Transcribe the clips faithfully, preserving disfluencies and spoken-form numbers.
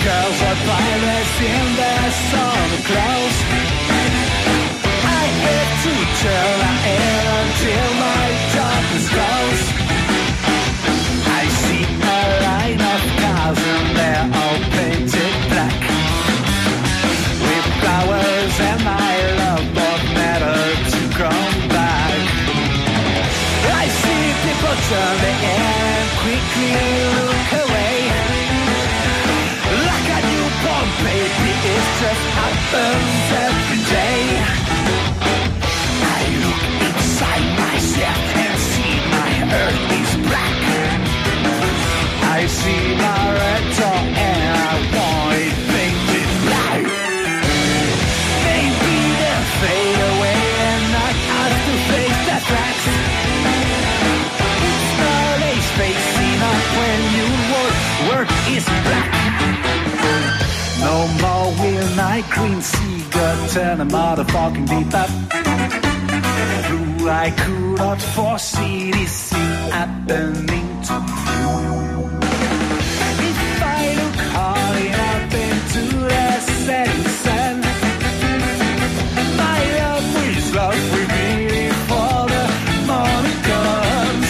girls are pirates in their summer clothes. I have to turn my head until my darkness goes. I see a line of cars and they're all painted black, with flowers and my love both matter to come back. I see people turn their head and quickly look away, like a newborn baby, it just happens every day. I look inside myself and see my earth is black. I see my red door and I want it painted black. Maybe they'll fade away and I have to face the facts. It's not a facing up when your work, work is black. No more will night green seagull turn a motherfucking deep up. Blue, I could not foresee this thing happening to you. If I look hard enough into the setting sun, my love will love with me before the morning comes.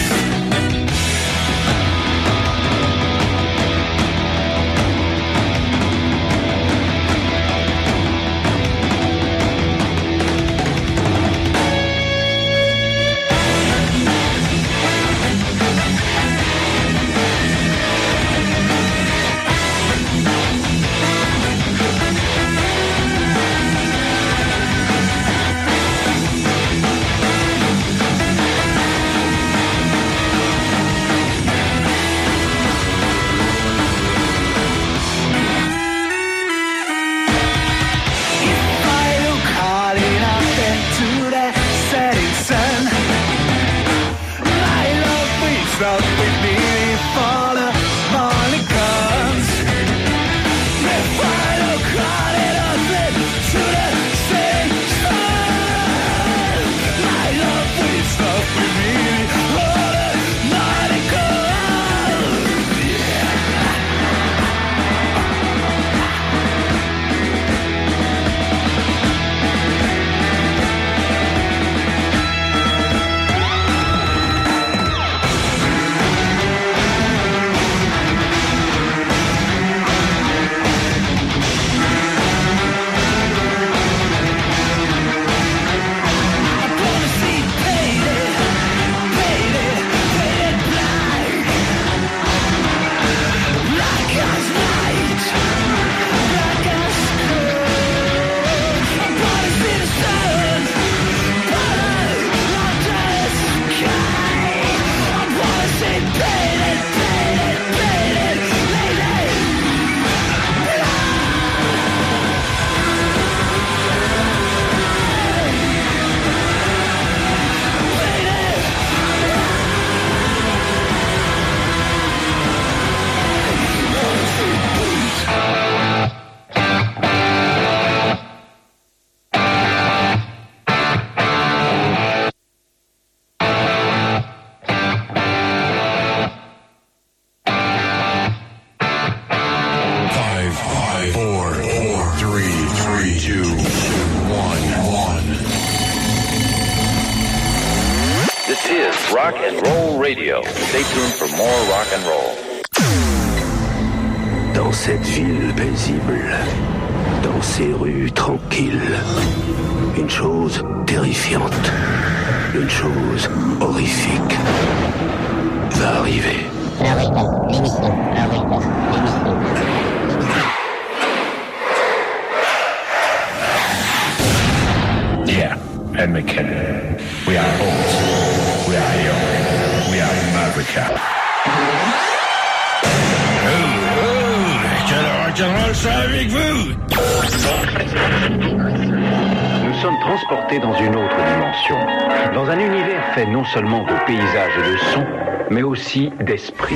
Rock and Roll Radio. Stay tuned for more rock and roll. Dans cette ville paisible, dans ces rues tranquilles, une chose terrifiante, une chose horrifique va arriver. Alors rythme, l'émission, alors rythme, l'émission. Yeah, Ed McKinnon. We are old. We are young. We are Maverick. Oh, oh, quel rock'n'roll ça avec vous? Nous sommes transportés dans une autre dimension, dans un univers fait non seulement de paysages et de sons, mais aussi d'esprit.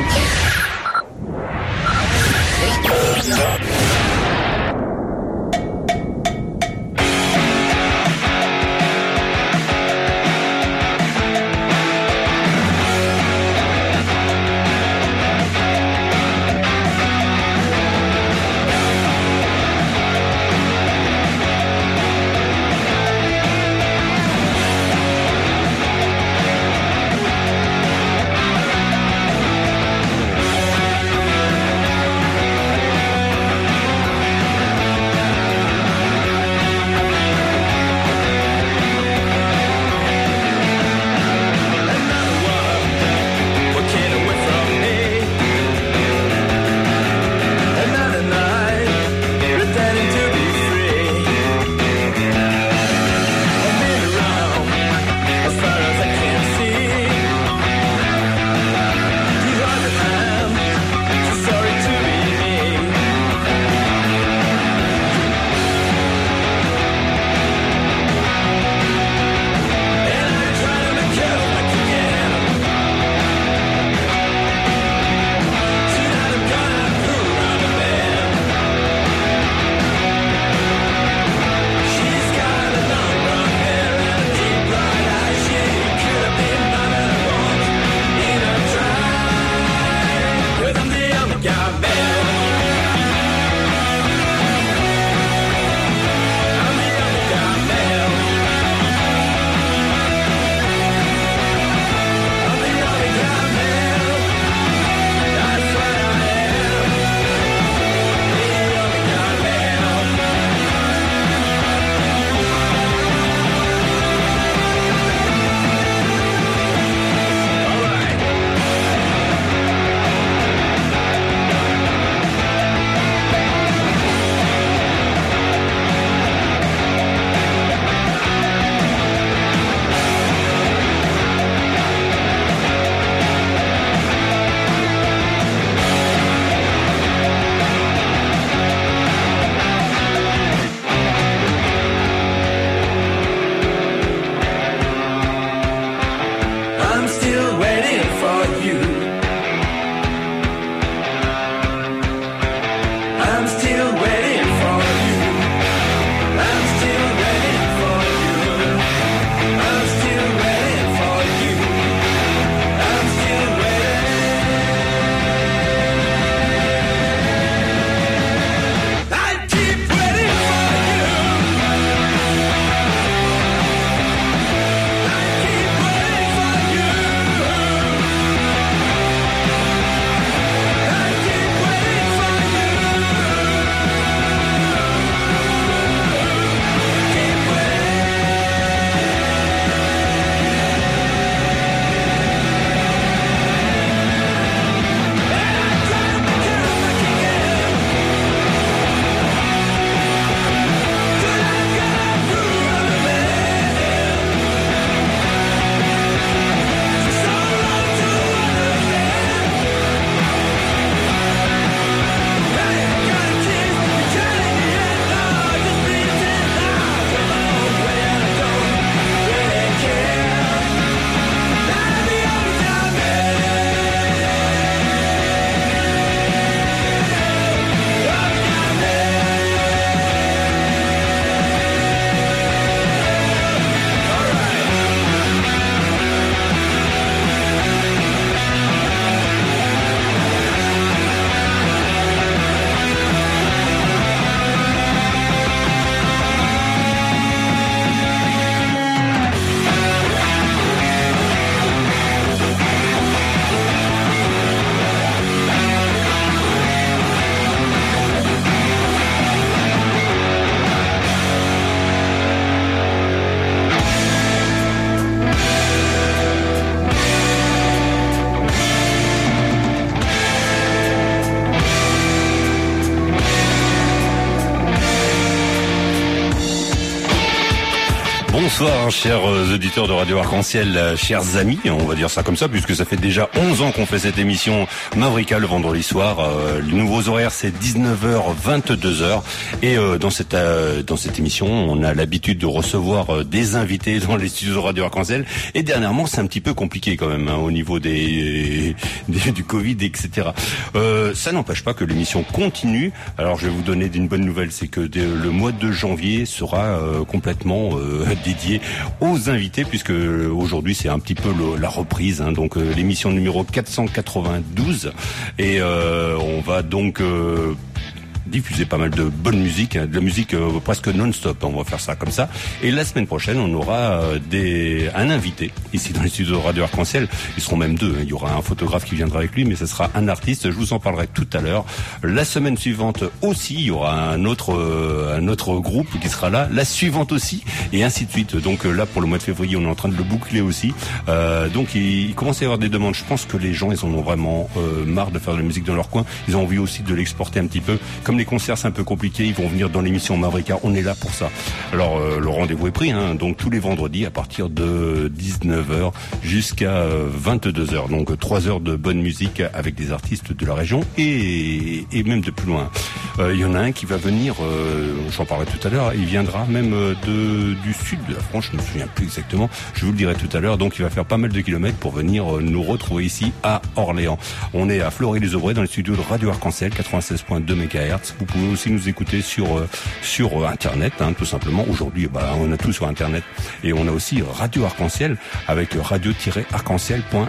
Bonsoir, chers auditeurs de Radio Arc-en-Ciel, chers amis, on va dire ça comme ça, puisque ça fait déjà onze ans qu'on fait cette émission Mavrika le vendredi soir. Euh, les nouveaux horaires, c'est dix-neuf heures, vingt-deux heures. Et euh, dans cette euh, dans cette émission, on a l'habitude de recevoir euh, des invités dans les studios de Radio Arc-en-Ciel. Et dernièrement, c'est un petit peu compliqué quand même, hein, au niveau des, des du Covid, et cetera. Euh, ça n'empêche pas que l'émission continue. Alors, je vais vous donner une bonne nouvelle, c'est que dès le mois de janvier sera euh, complètement euh, dédié aux invités, puisque aujourd'hui c'est un petit peu le, la reprise, hein, donc euh, l'émission numéro quatre cent quatre-vingt-douze, et euh, on va donc euh, diffuser pas mal de bonne musique, hein, de la musique euh, presque non-stop, on va faire ça comme ça. Et la semaine prochaine, on aura euh, des un invité ici dans les studios de Radio Arc-en-Ciel. Ils seront même deux, hein. Il y aura un photographe qui viendra avec lui, mais ce sera un artiste. Je vous en parlerai tout à l'heure. La semaine suivante aussi, il y aura un autre euh, un autre groupe qui sera là. La suivante aussi, et ainsi de suite. Donc euh, là, pour le mois de février, on est en train de le boucler aussi. Euh, donc il, il commence à y avoir des demandes. Je pense que les gens, ils en ont vraiment euh, marre de faire de la musique dans leur coin. Ils ont envie aussi de l'exporter un petit peu. Comme les concerts, c'est un peu compliqué, ils vont venir dans l'émission Mavrika, on est là pour ça. Alors euh, le rendez-vous est pris, hein, donc tous les vendredis à partir de dix-neuf heures jusqu'à vingt-deux heures. Donc trois heures de bonne musique avec des artistes de la région et, et même de plus loin. Euh, il y en a un qui va venir, euh, j'en parlerai tout à l'heure, il viendra même de, du sud de la France, je ne me souviens plus exactement, je vous le dirai tout à l'heure. Donc il va faire pas mal de kilomètres pour venir nous retrouver ici à Orléans. On est à Fleury-les-Aubrais dans les studios de Radio Arc-en-Ciel, quatre-vingt-seize virgule deux mégahertz. Vous pouvez aussi nous écouter sur euh, sur euh, internet, hein, tout simplement. Aujourd'hui, bah, on a tout sur internet, et on a aussi Radio Arc-en-Ciel avec radio tiret arc en ciel point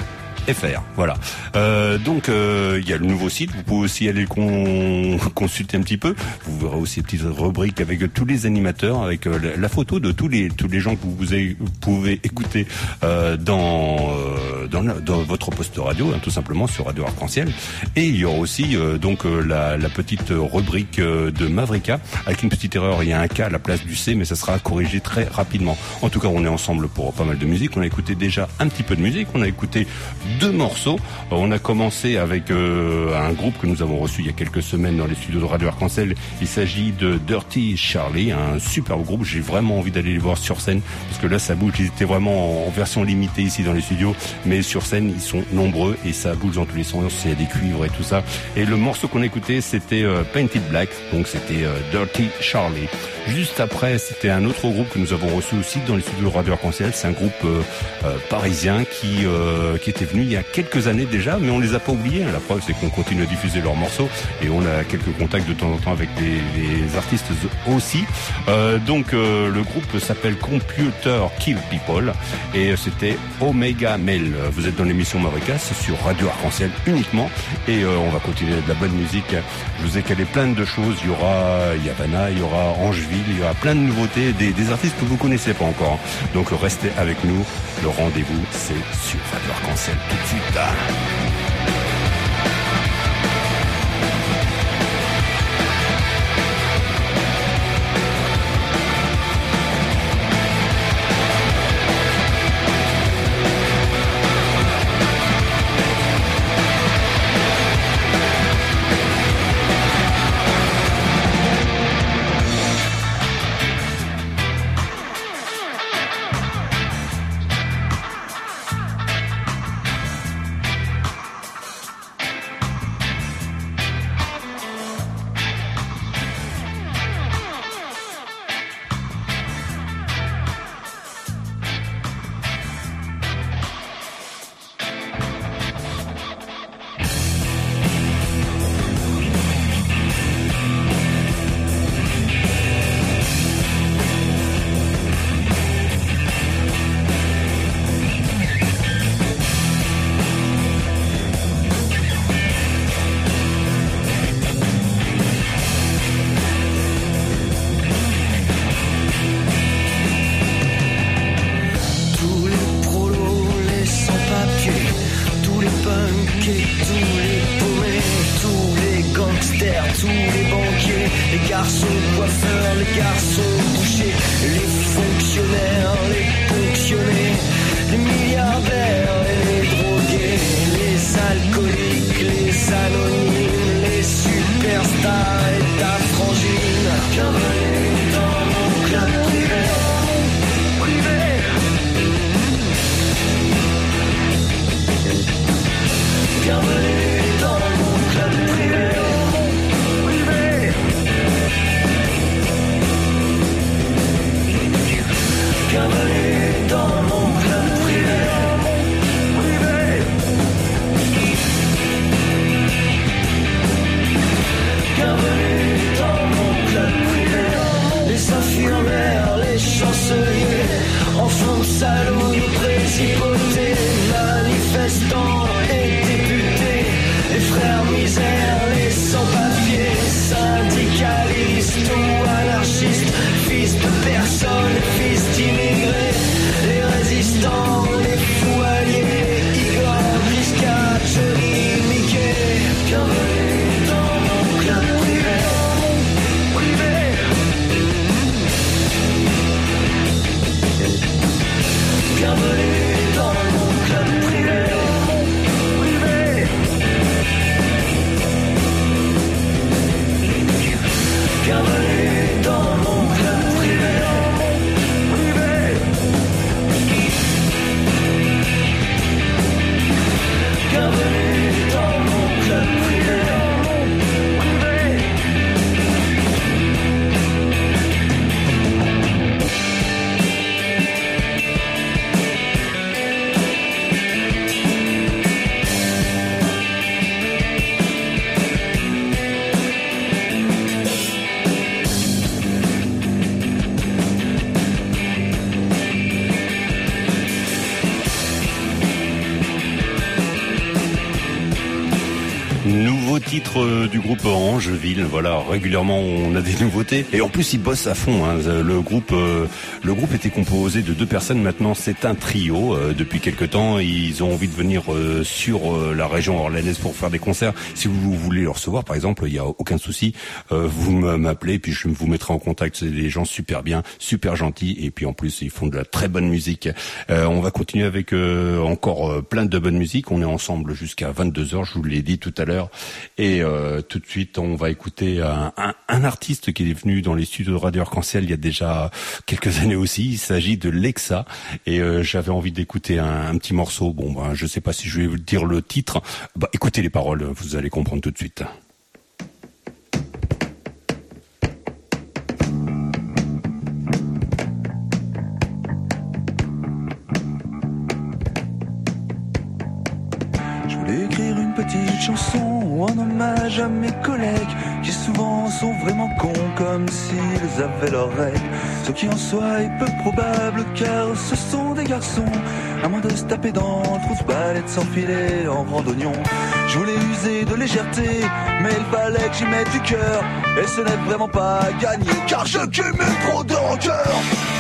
F R. Voilà. Euh, donc euh, il y a le nouveau site. Vous pouvez aussi aller con... consulter un petit peu. Vous verrez aussi une petite rubrique avec tous les animateurs, avec euh, la photo de tous les tous les gens que vous, vous, avez, vous pouvez écouter euh, dans euh, dans, la, dans votre poste radio, hein, tout simplement sur Radio Arc-en-Ciel. Et il y aura aussi euh, donc euh, la, la petite rubrique euh, de Mavrika avec une petite erreur. Il y a un K à la place du C, mais ça sera corrigé très rapidement. En tout cas, on est ensemble pour pas mal de musique. On a écouté déjà un petit peu de musique. On a écouté deux morceaux. On a commencé avec euh, un groupe que nous avons reçu il y a quelques semaines dans les studios de Radio Arc-en-Ciel. Il s'agit de Dirty Charlie, un super groupe. J'ai vraiment envie d'aller les voir sur scène parce que là, ça bouge. Ils étaient vraiment en version limitée ici dans les studios, mais sur scène, ils sont nombreux et ça bouge dans tous les sens. Il y a des cuivres et tout ça. Et le morceau qu'on a écouté, c'était euh, Painted Black, donc c'était euh, Dirty Charlie. Juste après, c'était un autre groupe que nous avons reçu aussi dans les studios de Radio Arc-en-Ciel. C'est un groupe euh, euh, parisien qui euh, qui était venu il y a quelques années déjà, mais on les a pas oubliés. La preuve, c'est qu'on continue à diffuser leurs morceaux et on a quelques contacts de temps en temps avec les, les artistes aussi. Euh, donc euh, le groupe s'appelle Computer Kill People et c'était Omega Male. Vous êtes dans l'émission Mavrika, c'est sur Radio Arc-en-Ciel uniquement et euh, on va continuer de la bonne musique. Je vous ai calé plein de choses. Il y aura Yavana, il y aura Angeville. Il y aura plein de nouveautés, des, des artistes que vous connaissez pas encore. Donc restez avec nous. Le rendez-vous, c'est sur Radio Arc-en-Ciel tout de suite. titre euh, du groupe Angeville. Voilà, régulièrement on a des nouveautés et en plus ils bossent à fond. Hein. Le groupe, euh, le groupe était composé de deux personnes. Maintenant c'est un trio. Euh, depuis quelque temps, ils ont envie de venir euh, sur euh, la région orléanaise pour faire des concerts. Si vous voulez le recevoir, par exemple, il y a aucun souci. Euh, vous m'appelez puis je vous mettrai en contact. C'est des gens super bien, super gentils et puis en plus ils font de la très bonne musique. Euh, on va continuer avec euh, encore euh, plein de bonne musique. On est ensemble jusqu'à vingt-deux heures, je vous l'ai dit tout à l'heure. Et euh, tout de suite, on va écouter un, un, un artiste qui est venu dans les studios de Radio Arc-en-Ciel il y a déjà quelques années aussi. Il s'agit de Lexa. Et euh, j'avais envie d'écouter un, un petit morceau. Bon, ben, je sais pas si je vais vous dire le titre. Bah, écoutez les paroles, vous allez comprendre tout de suite. Petite chanson en hommage à mes collègues qui souvent sont vraiment cons comme s'ils avaient leurs règles. Ce qui en soi est peu probable car ce sont des garçons. À moins de se taper dans le trou de balle et de s'enfiler en randonnion. Je voulais user de légèreté mais il fallait que j'y mette du cœur. Et ce n'est vraiment pas gagné car je cumule trop de rancœur.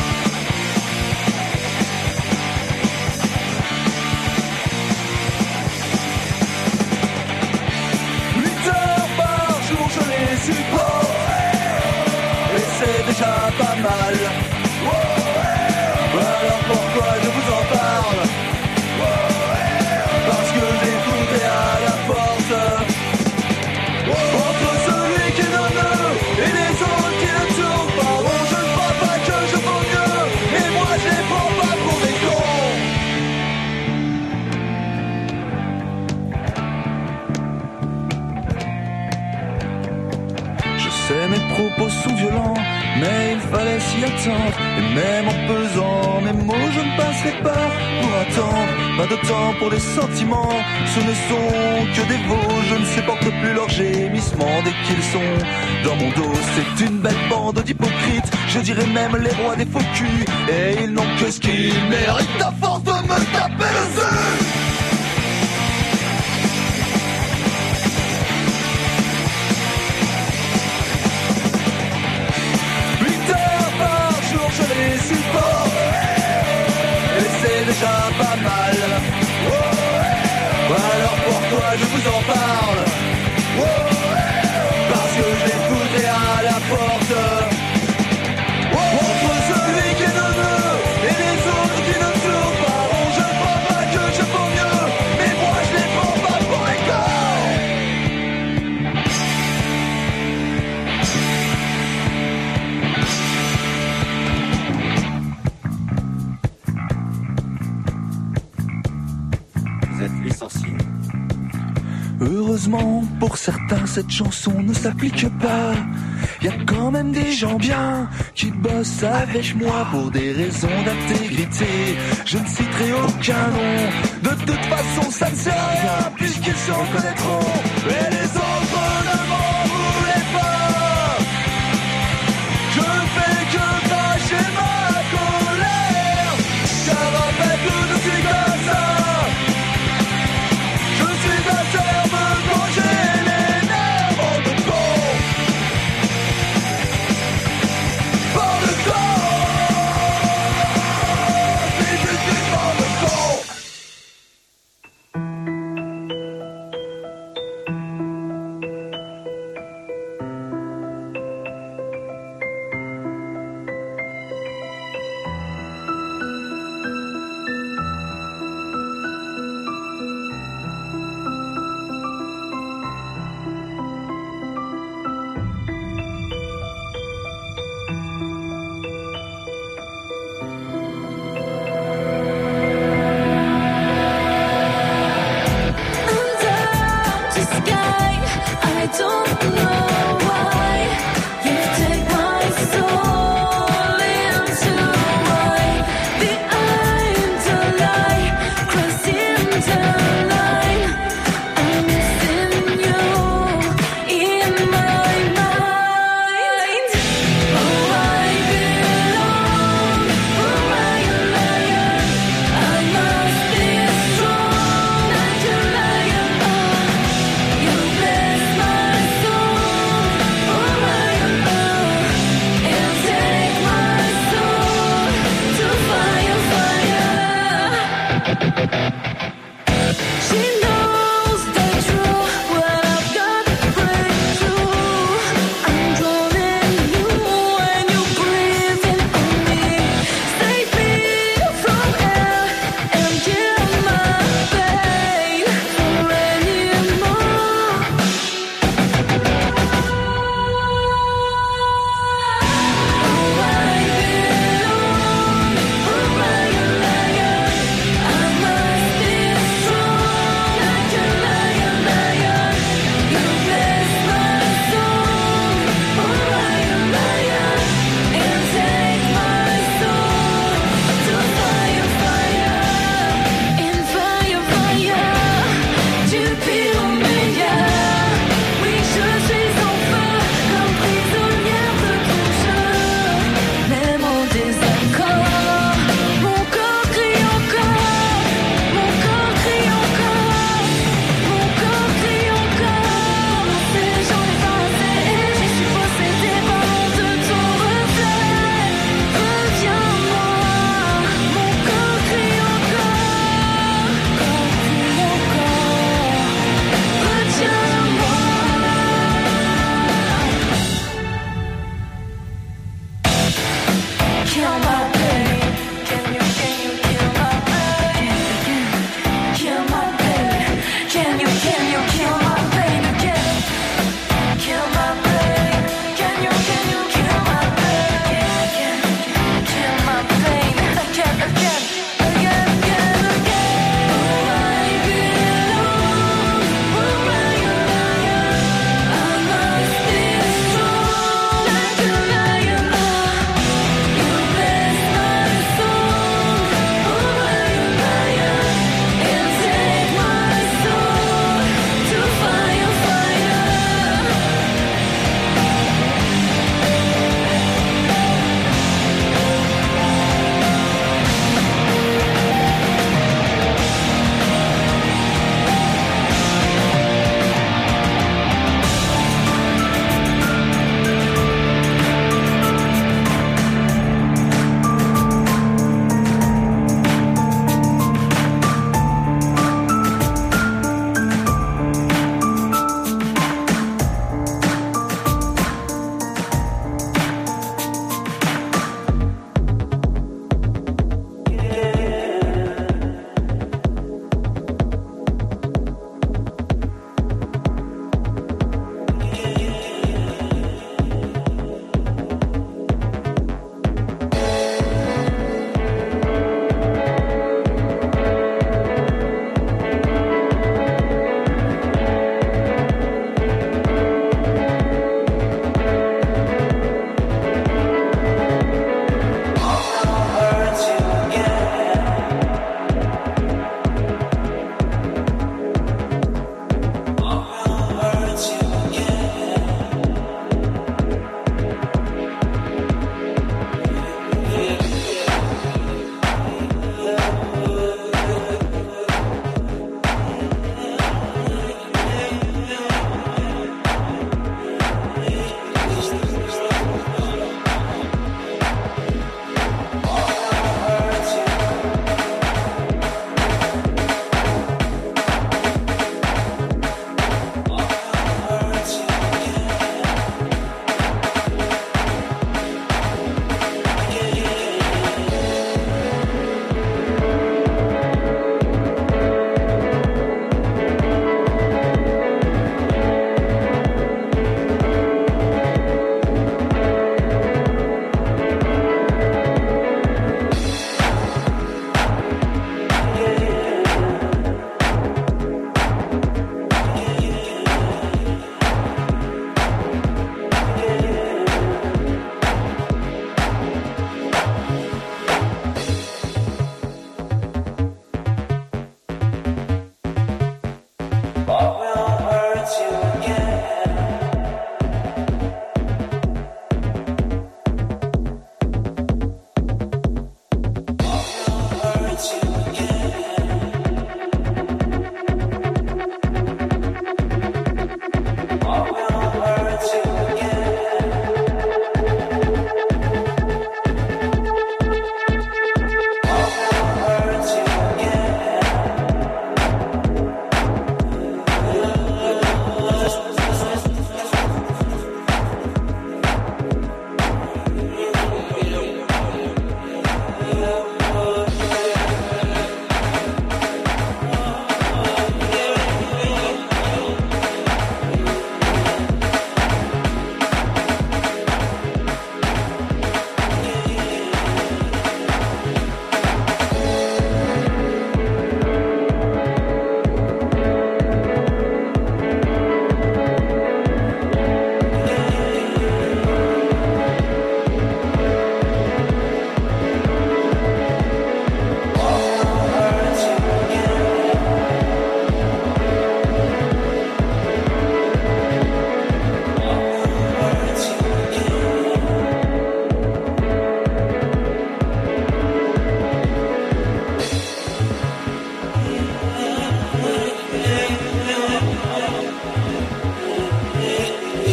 Et c'est déjà pas mal. Alors pourquoi je vous en parle? Parce que j'ai fouté à la porte. Entre celui qui est neuneux et les autres qui ne tournent pas rond. Je ne crois pas que je vaux mieux, mais moi je les prends pas pour des mes propos sont violents, mais il fallait s'y attendre. Et même en pesant mes mots, je ne passerai pas pour attendre. Pas de temps pour les sentiments, ce ne sont que des veaux. Je ne supporte plus leurs gémissements dès qu'ils sont dans mon dos. C'est une belle bande d'hypocrites, je dirais même les rois des faux culs. Et ils n'ont que ce qu'ils méritent à force de me taper dessus. Je les supporte et c'est déjà pas mal. Alors pourquoi je vous en parle? Parce que je l'ai fouté à la porte. Entre celui qui est neuneux et les autres qui ne tournent pas rond. Je ne crois pas que je vaux mieux, mais moi je les prends pas pour les Heureusement pour certains cette chanson ne s'applique pas. Y a quand même des gens bien qui bossent avec moi pour des raisons d'intégrité. Je ne citerai aucun nom, de toute façon ça ne sert à rien puisqu'ils se reconnaîtront. Et les autres ne m'en voulaient pas. Je ne fais que cacher ma colère, car en fait je suis comme ça. Je suis un terme quand j'ai les nerfs de con. Par le corps, c'est justement de con. Bless my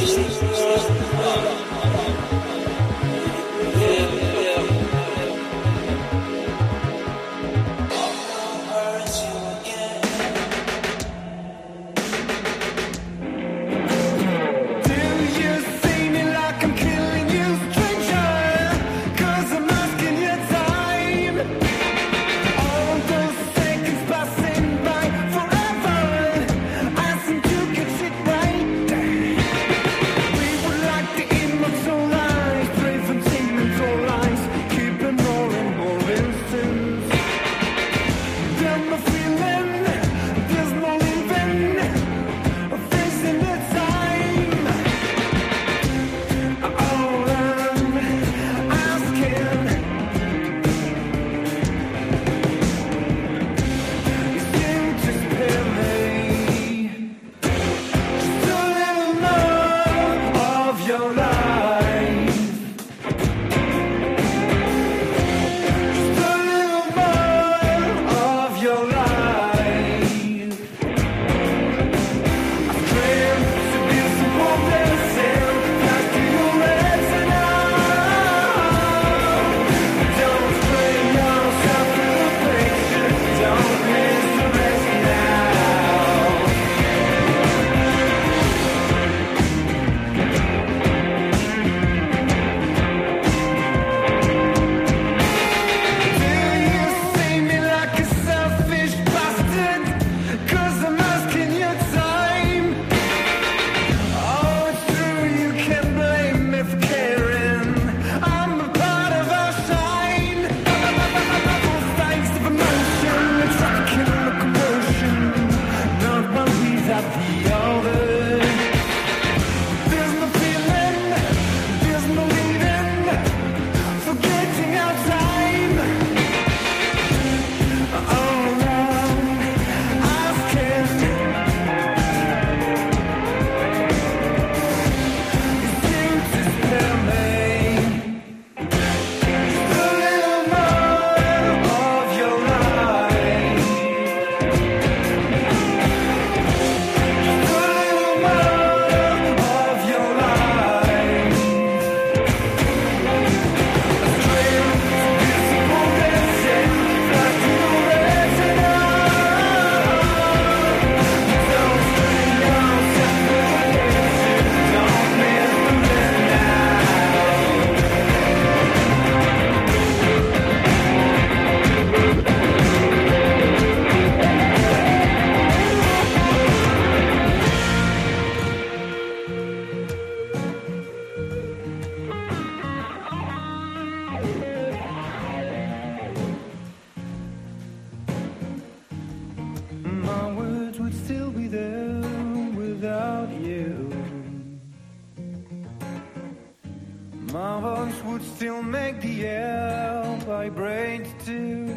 My voice would still make the air vibrate too.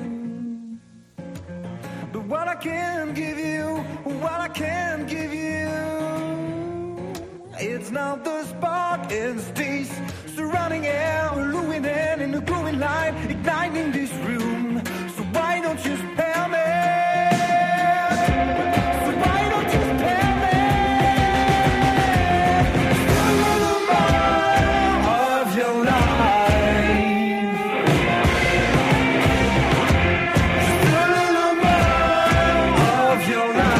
But what I can give you, what I can give you, it's not the spark, it's this surrounding air, illuminating in the glowing light, igniting this room. So why don't you spare me? So why don't you spare me? A little more of your life. Just a little more of your life.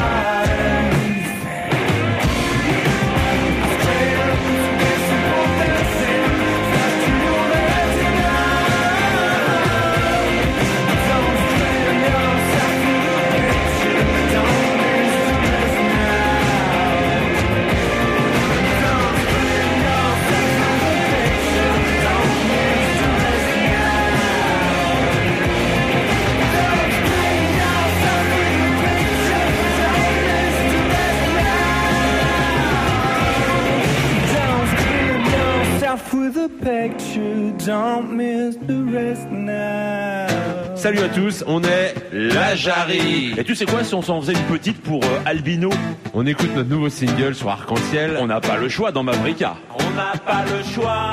With a picture, don't miss the rest now. Salut à tous, on est la Jarry. Et tu sais quoi, si on s'en faisait une petite pour euh, Albino? On écoute notre nouveau single sur Arc-en-Ciel. On n'a pas le choix dans Mavrika. On n'a pas le choix.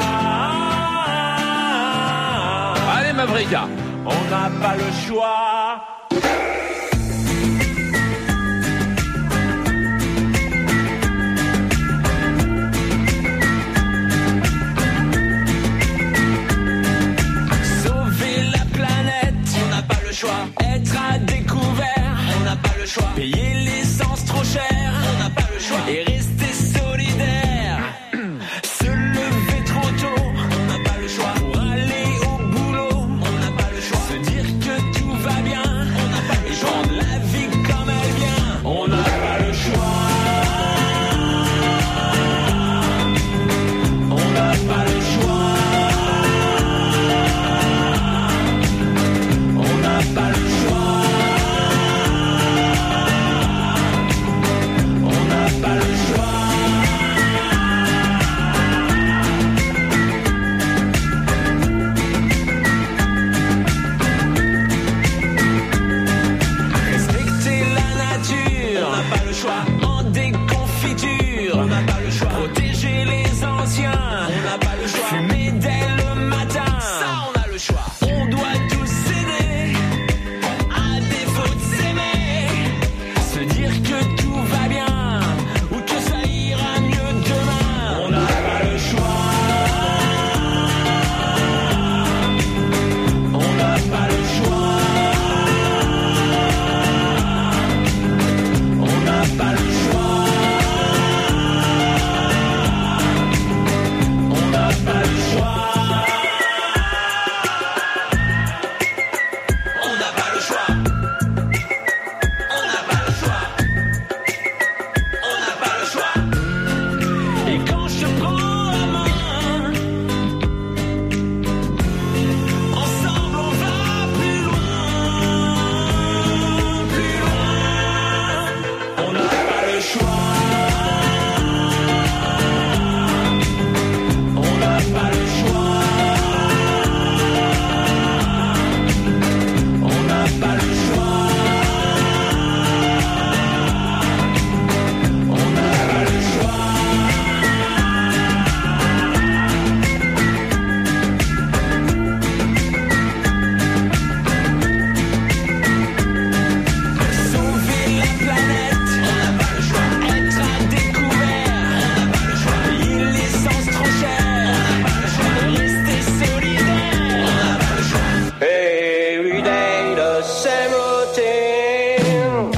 Allez Mavrika. On n'a pas le choix. Se lever trop tôt, on n'a pas le choix. Pour aller au boulot, on n'a pas le choix. Se dire que tout va bien, on n'a pas le choix. Et prendre la vie comme elle vient, on n'a pas le choix. On n'a pas le choix. On n'a pas le choix. On n'a pas le choix. Respecter la nature, on n'a pas le choix. En déconfiture, on n'a pas le choix. Protéger les anciens, on n'a pas le choix. Fumer dès le matin, ça on a le choix. On doit tous s'aider, à défaut de s'aimer. Se dire que tout va bien, ou que ça ira mieux demain. On n'a pas le choix. On n'a pas le choix. On n'a pas le choix. On n'a pas le choix. On n'a pas le choix. On n'a pas le choix. On n'a pas le choix. Et quand je prends la main, ensemble on va plus loin, plus loin. On n'a pas le choix. On n'a pas le choix. On n'a pas le choix. On n'a pas le choix. Sauver la planète, on n'a pas le choix. Être à découvert, on n'a pas le choix. Payer l'essence trop chère, on n'a pas le choix. Rester solidaire, on n'a pas le choix. Every day the same routine.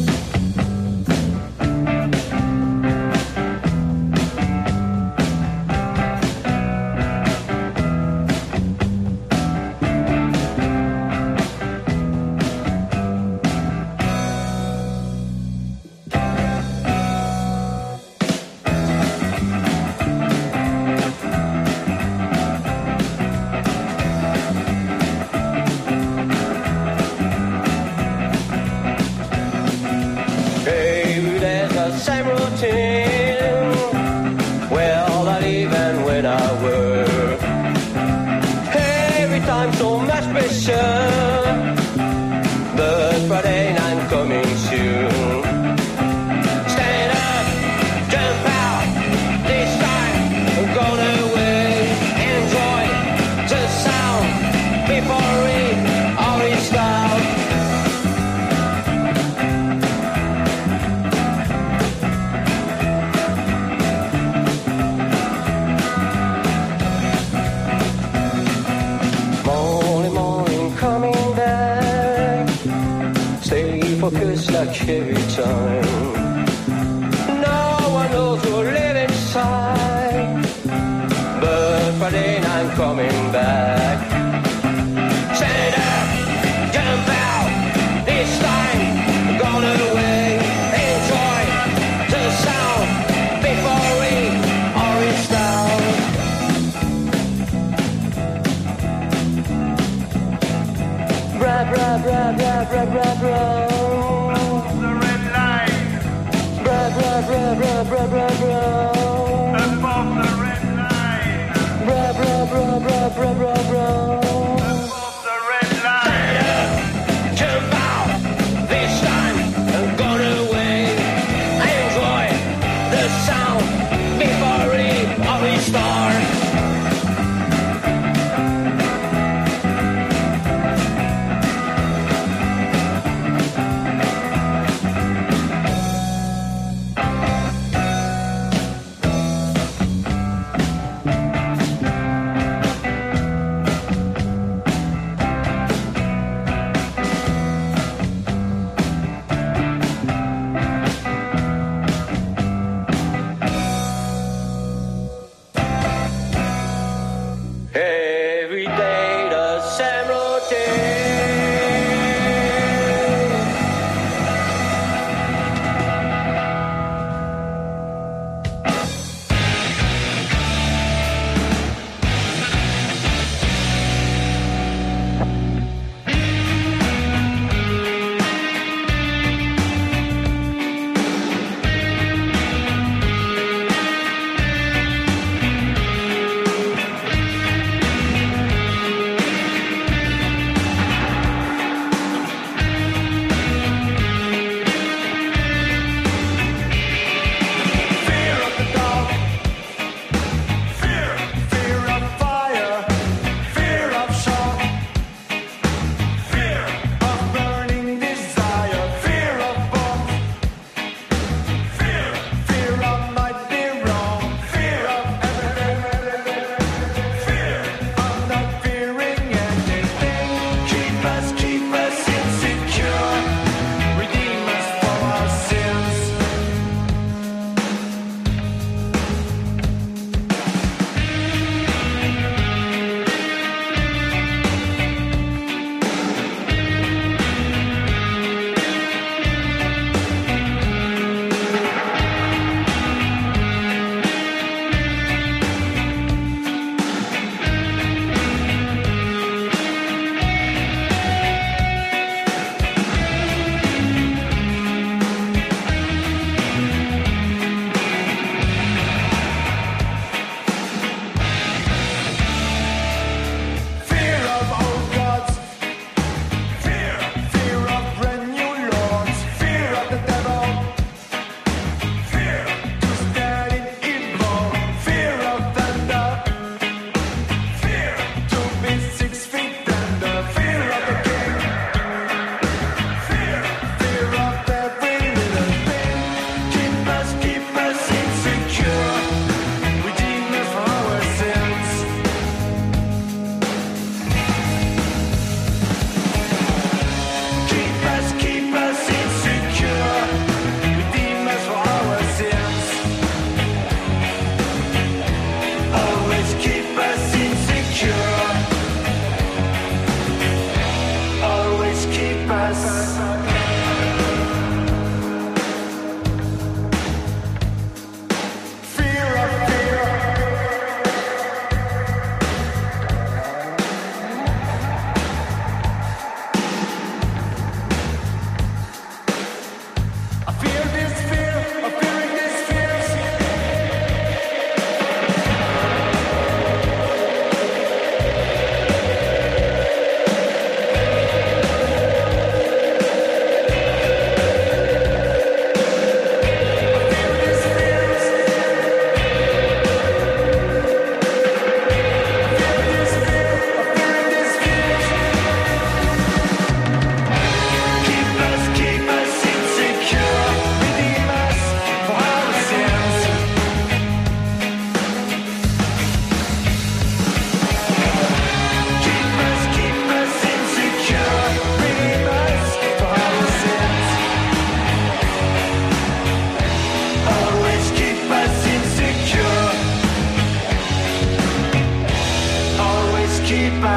Every day the same routine. Well, I live and when I work. Every time so much pressure. But Friday night coming soon. Stand up, jump out. This time I'm gonna away. Enjoy the sound before it all stops. Morning, morning, coming back. Stay focused like every time. No one knows who live inside. But Friday night coming back. Stand up, jump out. This time, gone away. Enjoy the sound before we all restart. Bra bra bra bra bra bra bra. The red line. Bra bra bra bra bra bra bra. Above the red line. Bra bra bra bra bra bra bra. Above the red line. Stand up, jump out. This time I'm gonna away. Enjoy the sound before we all restart.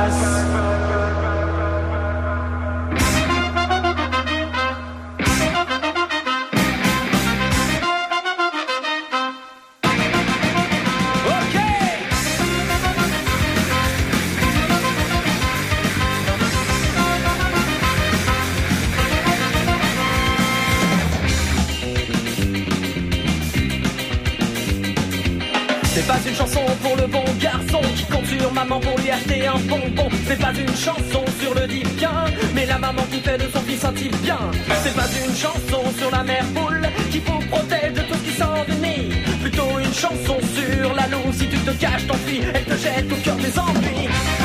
C'est pas une chanson pour le bon garçon qui compte sur maman pour lui acheter un bonbon. C'est pas une chanson sur le divin, mais la maman qui fait de son fils un type bien. C'est pas une chanson sur la mère poule qui vous protège de tout ce qui sort du nid. Plutôt une chanson sur la loup, si tu te caches ton fille, elle te jette au cœur des ennuis.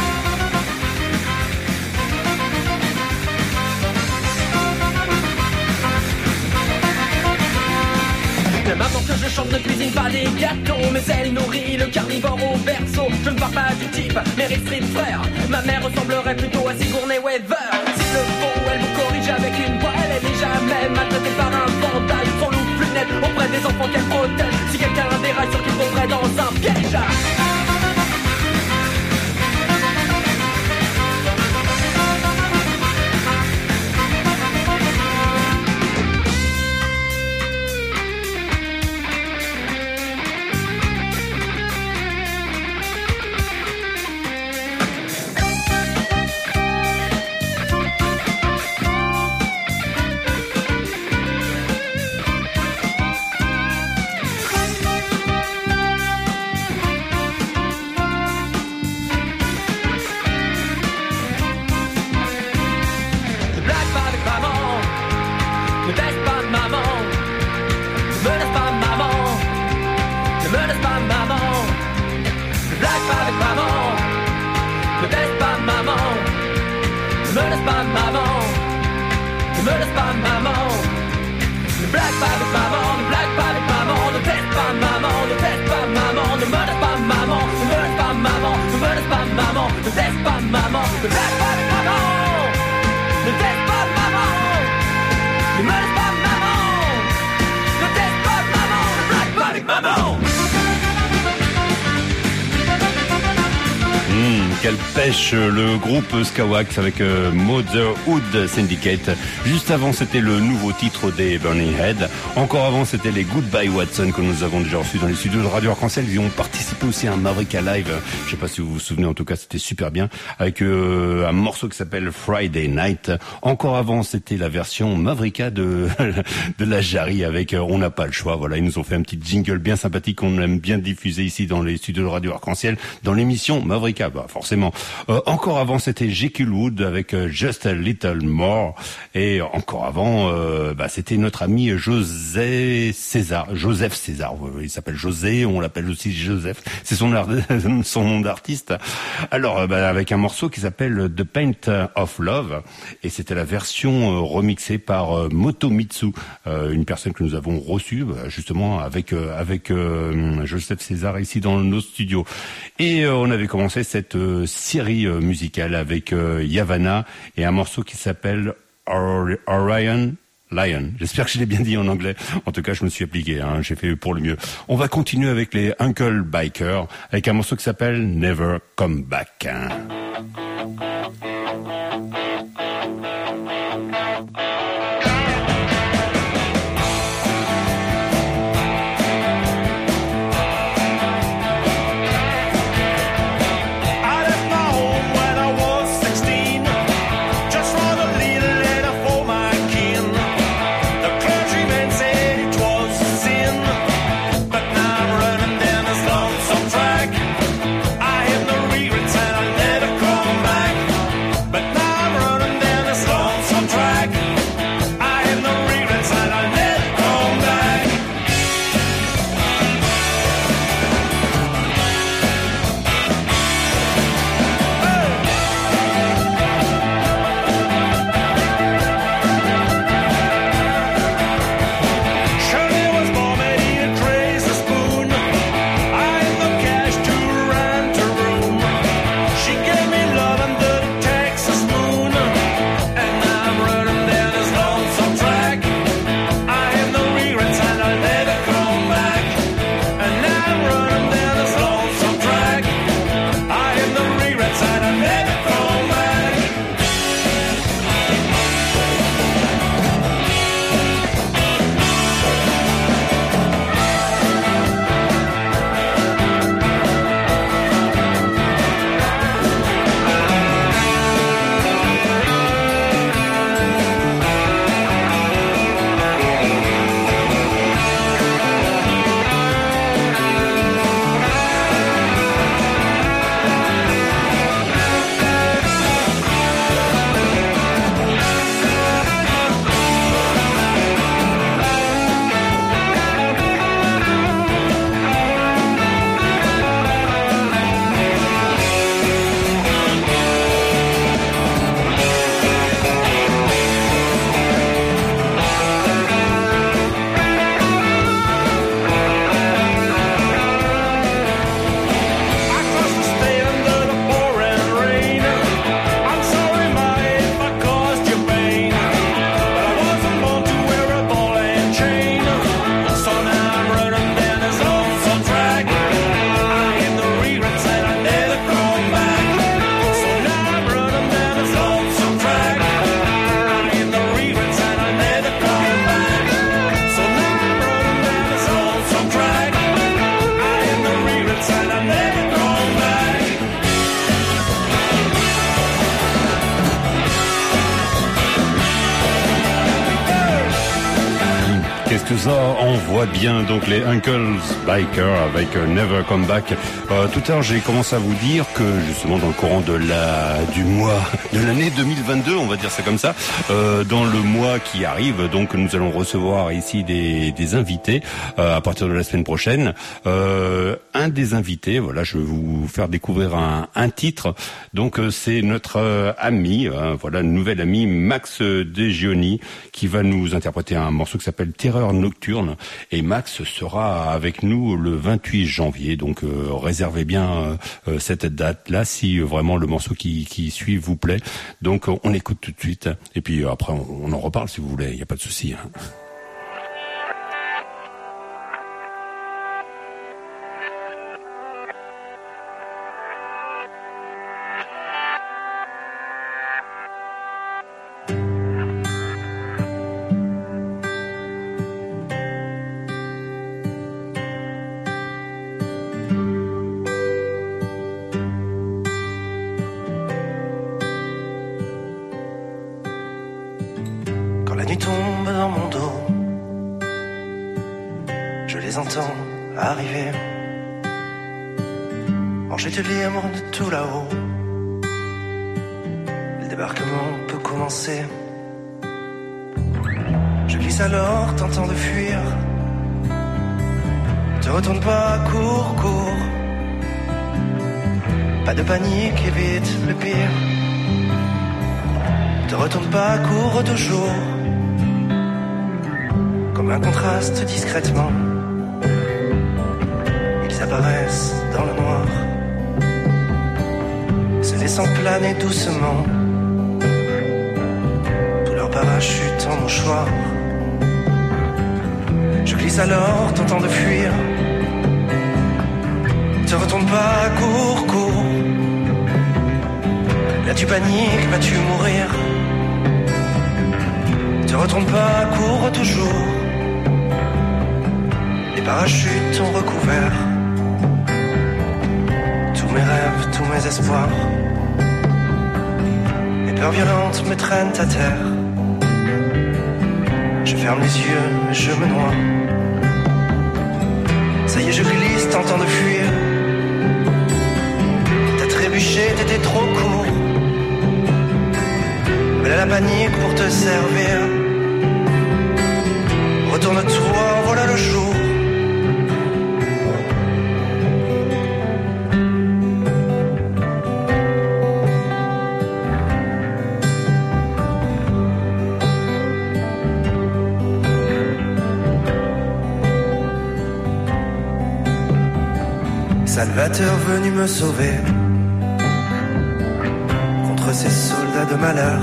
La maman que je chante ne cuisine pas des gâteaux, mais elle nourrit le carnivore au berceau. Je ne parle pas du type, Meryl Streep frère. Ma mère ressemblerait plutôt à Sigourney Weaver. S'il le faut, elle vous corrige avec une poêle. Elle n'est jamais maltraitée par un vandale. Son loup plus net auprès des enfants qu'elle protège. Si quelqu'un déraille sur qu'il tomberait dans un piège. Quelle pêche, le groupe Skawax avec euh, Motherhood Syndicate. Juste avant, c'était le nouveau titre des Burning Head. Encore avant, c'était les Goodbye Watson que nous avons déjà reçus dans les studios de Radio Arc-en-Ciel. Ils ont participé aussi à un Mavrika Live. Je sais pas si vous vous souvenez, en tout cas, c'était super bien. Avec euh, un morceau qui s'appelle Friday Night. Encore avant, c'était la version Mavrika de de la Jarry avec euh, On n'a pas le choix. Voilà, ils nous ont fait un petit jingle bien sympathique qu'on aime bien diffuser ici dans les studios de Radio Arc-en-Ciel dans l'émission Mavrika. Bah, forcément. Euh, encore avant, c'était Jekyll Wood avec euh, Just a Little More. Et encore avant, euh, bah, c'était notre ami José César, Joseph César. Il s'appelle José, on l'appelle aussi Joseph. C'est son, son nom d'artiste. Alors, euh, bah, avec un morceau qui s'appelle The Paint of Love. Et c'était la version euh, remixée par euh, Motomitsu, euh, une personne que nous avons reçue bah, justement avec euh, avec euh, Joseph César ici dans nos studios. Et euh, on avait commencé cette euh, série euh, musicale avec euh, Yavanna et un morceau qui s'appelle Or- Orion Lion. J'espère que je l'ai bien dit en anglais. En tout cas, je me suis appliqué, hein, j'ai fait pour le mieux. On va continuer avec les Uncle Biker avec un morceau qui s'appelle Never Come Back. Hein. Track. I have no regrets and I'll never que ça, on voit bien donc les Uncles Biker avec euh, Never Come Back. Euh, tout à l'heure, j'ai commencé à vous dire que justement dans le courant de la du mois de l'année deux mille vingt-deux, on va dire ça comme ça, euh, dans le mois qui arrive, donc nous allons recevoir ici des, des invités euh, à partir de la semaine prochaine. Euh, un des invités, voilà, je vais vous faire découvrir un, un titre. Donc euh, c'est notre euh, ami, euh, voilà, une nouvelle amie, Max Degioni, qui va nous interpréter un morceau qui s'appelle Terreur Nocturne. Et Max sera avec nous le vingt-huit janvier, donc euh, réservez bien euh, cette date-là si vraiment le morceau qui, qui suit vous plaît. Donc on écoute tout de suite, et puis après on, on en reparle si vous voulez, il n'y a pas de souci. Hein. Arriver, j'étais libre de tout là-haut. Le débarquement peut commencer. Je glisse alors, tentant de fuir. Te retourne pas, cours, cours. Pas de panique, évite le pire. Te retourne pas, cours toujours. Comme un contraste discrètement. Apparaissent dans le noir, se laissant planer doucement, tout leur parachute en mouchoir. Je glisse alors, tentant de fuir. Te retourne pas, cours, cours. Là tu paniques, vas-tu mourir? Te retourne pas, cours toujours. Les parachutes ont recouvert mes rêves, tous mes espoirs. Mes peurs violentes me traînent à terre. Je ferme les yeux, je me noie. Ça y est, je glisse, tentant de fuir. T'as trébuché, t'étais trop court. Mais là la panique pour te servir. Retourne-toi, voilà le jour. Salvateur venu me sauver contre ces soldats de malheur,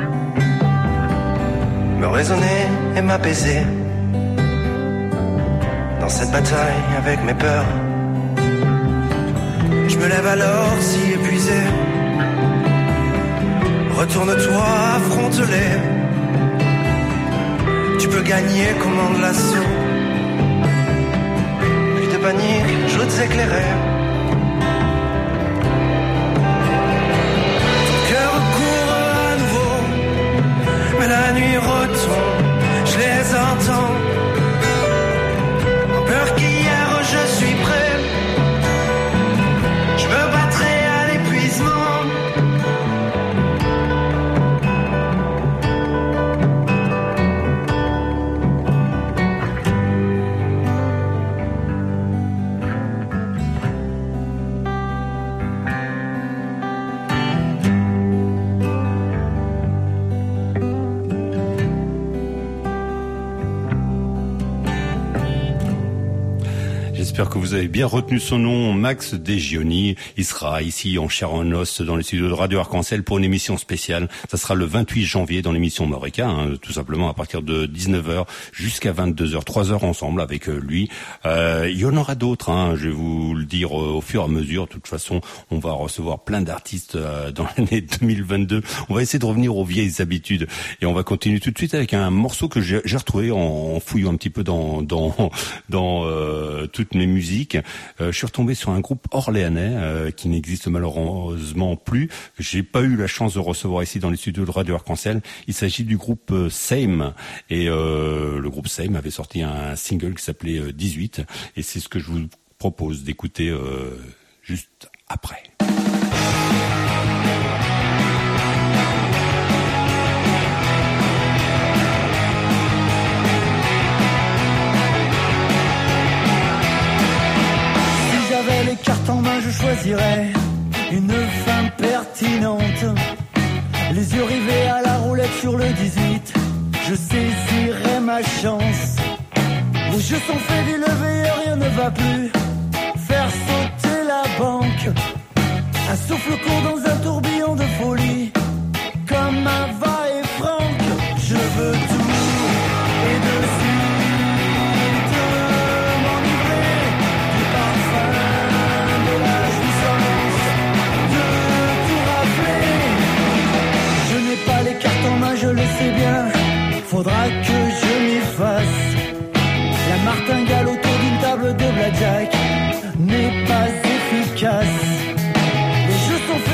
me raisonner et m'apaiser dans cette bataille avec mes peurs. Je me lève alors si épuisé. Retourne-toi, affronte-les. Tu peux gagner, commande l'assaut. Plus de panique, joutes éclairées. La nuit retombe, je les entends. En peur qu'hier je suis prêt. Je me battrai à l'épuisement. J'espère que vous avez bien retenu son nom, Max Degioni. Il sera ici en chair en os dans les studios de Radio Arc-en-Ciel pour une émission spéciale. Ça sera le vingt-huit janvier dans l'émission Mavrika, hein, tout simplement à partir de dix-neuf heures jusqu'à vingt-deux heures, trois heures ensemble avec lui. Euh, il y en aura d'autres, hein, je vais vous le dire euh, au fur et à mesure. De toute façon, on va recevoir plein d'artistes euh, dans l'année deux mille vingt-deux. On va essayer de revenir aux vieilles habitudes et on va continuer tout de suite avec un morceau que j'ai, j'ai retrouvé en, en fouillant un petit peu dans dans dans euh, toutes mes musiques, euh, je suis retombé sur un groupe orléanais euh, qui n'existe malheureusement plus, que j'ai pas eu la chance de recevoir ici dans les studios de Radio Arc-en-Ciel. Il s'agit du groupe euh, Same, et euh, le groupe Same avait sorti un single qui s'appelait euh, dix-huit, et c'est ce que je vous propose d'écouter euh, juste après. J'avais les cartes en main, je choisirais une femme pertinente. Les yeux rivés à la roulette sur le dix-huit, je saisirais ma chance. Les jeux sont faits d'élevés et rien ne va plus faire sauter la banque. Un souffle court dans un tourbillon de folie, comme un va et Franck. Je veux tout et de suite m'enivrer du parfum de la jouissance, de tout rappeler. Je n'ai pas les cartes en main, je le sais bien, faudra que je m'y fasse. La martingale autour d'une table de blackjack n'est pas efficace. Les jeux sont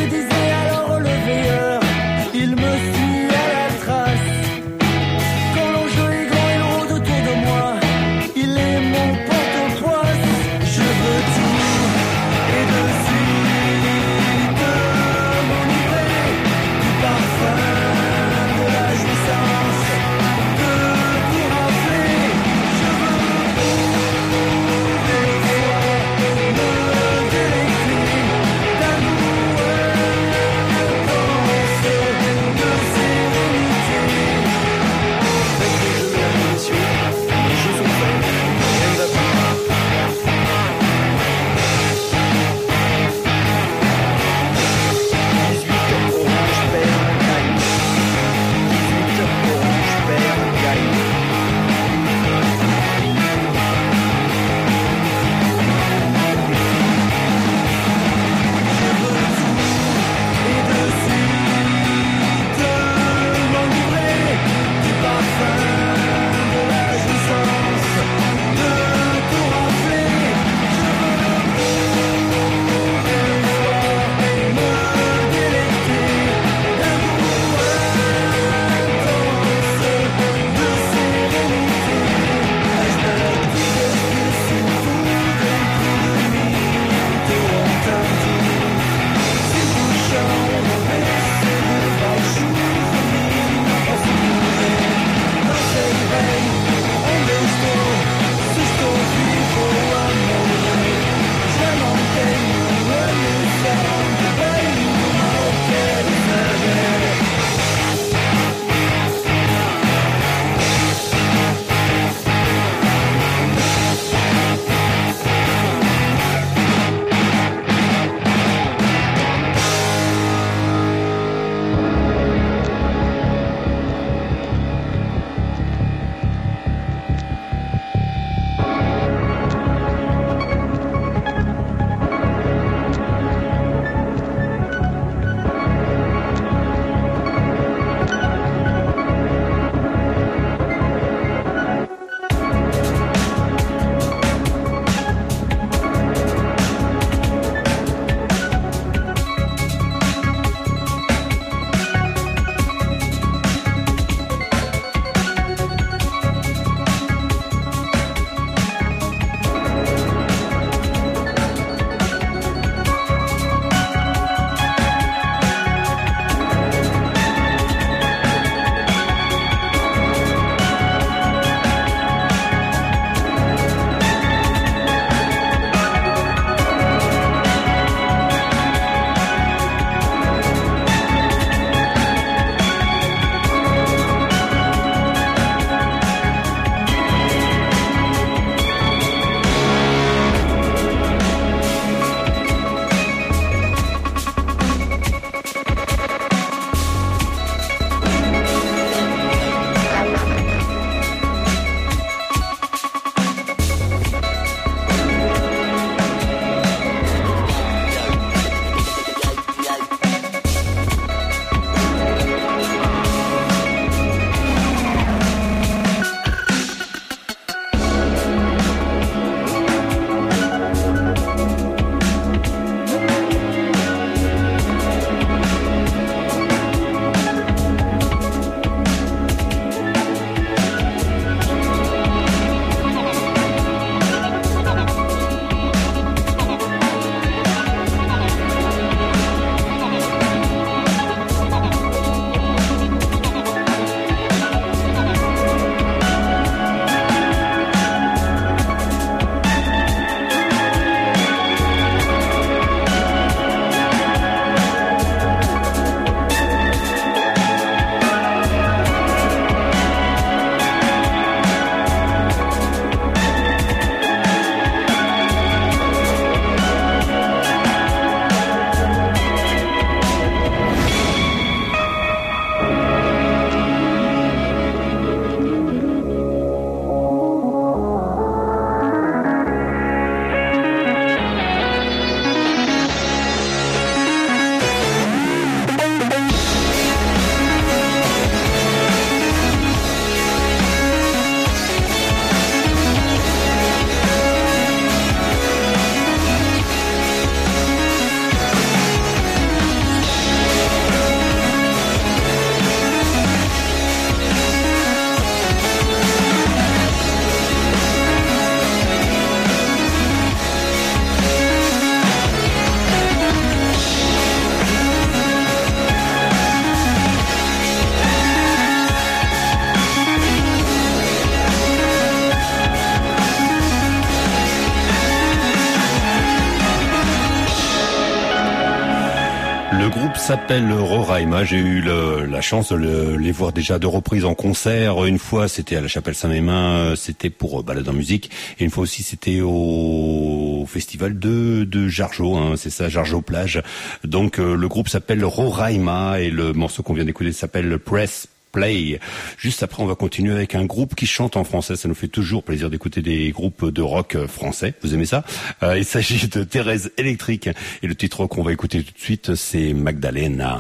Le groupe s'appelle Roraima. J'ai eu le, la chance de le, les voir déjà deux reprises en concert. Une fois, c'était à la Chapelle Saint-Mémin, c'était pour Balade en musique. Et une fois aussi, c'était au festival de, de Jargeau, hein, c'est ça, Jargeau Plage. Donc, euh, le groupe s'appelle Roraima et le morceau qu'on vient d'écouter s'appelle Press Play. Juste après, on va continuer avec un groupe qui chante en français. Ça nous fait toujours plaisir d'écouter des groupes de rock français. Vous aimez ça? euh, Il s'agit de Thérèse Électrique. Et le titre qu'on va écouter tout de suite, c'est Magdalena.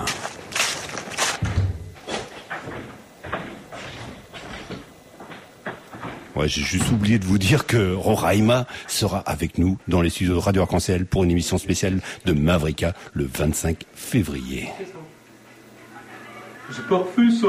Ouais, j'ai juste oublié de vous dire que Roraima sera avec nous dans les studios de Radio Arc-en-Ciel pour une émission spéciale de Mavrika le vingt-cinq février. C'est parfait ça.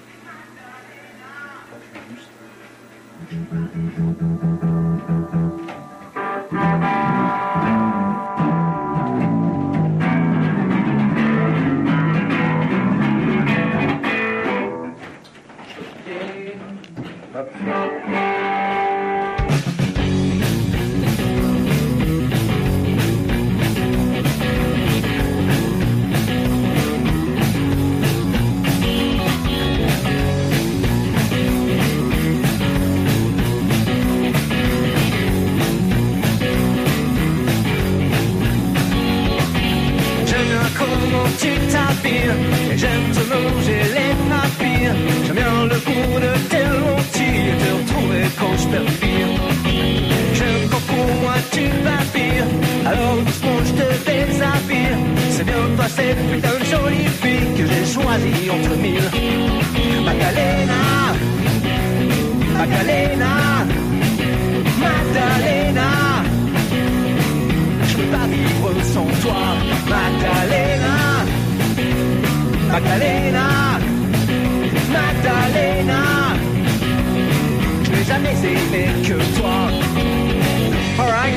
Tu t'habilles et j'aime te manger les papilles. J'aime bien le goût de tes lentilles et te retrouver quand je perspire. J'aime quand pour moi tu babilles, alors doucement je te déshabille. C'est bien toi cette putain de jolie fille que j'ai choisie entre mille. Magdalena, Magdalena, Magdalena. Je peux pas vivre sans toi, Magdalena. Magdalena, Magdalena, je n'ai jamais aimé que toi. Alright,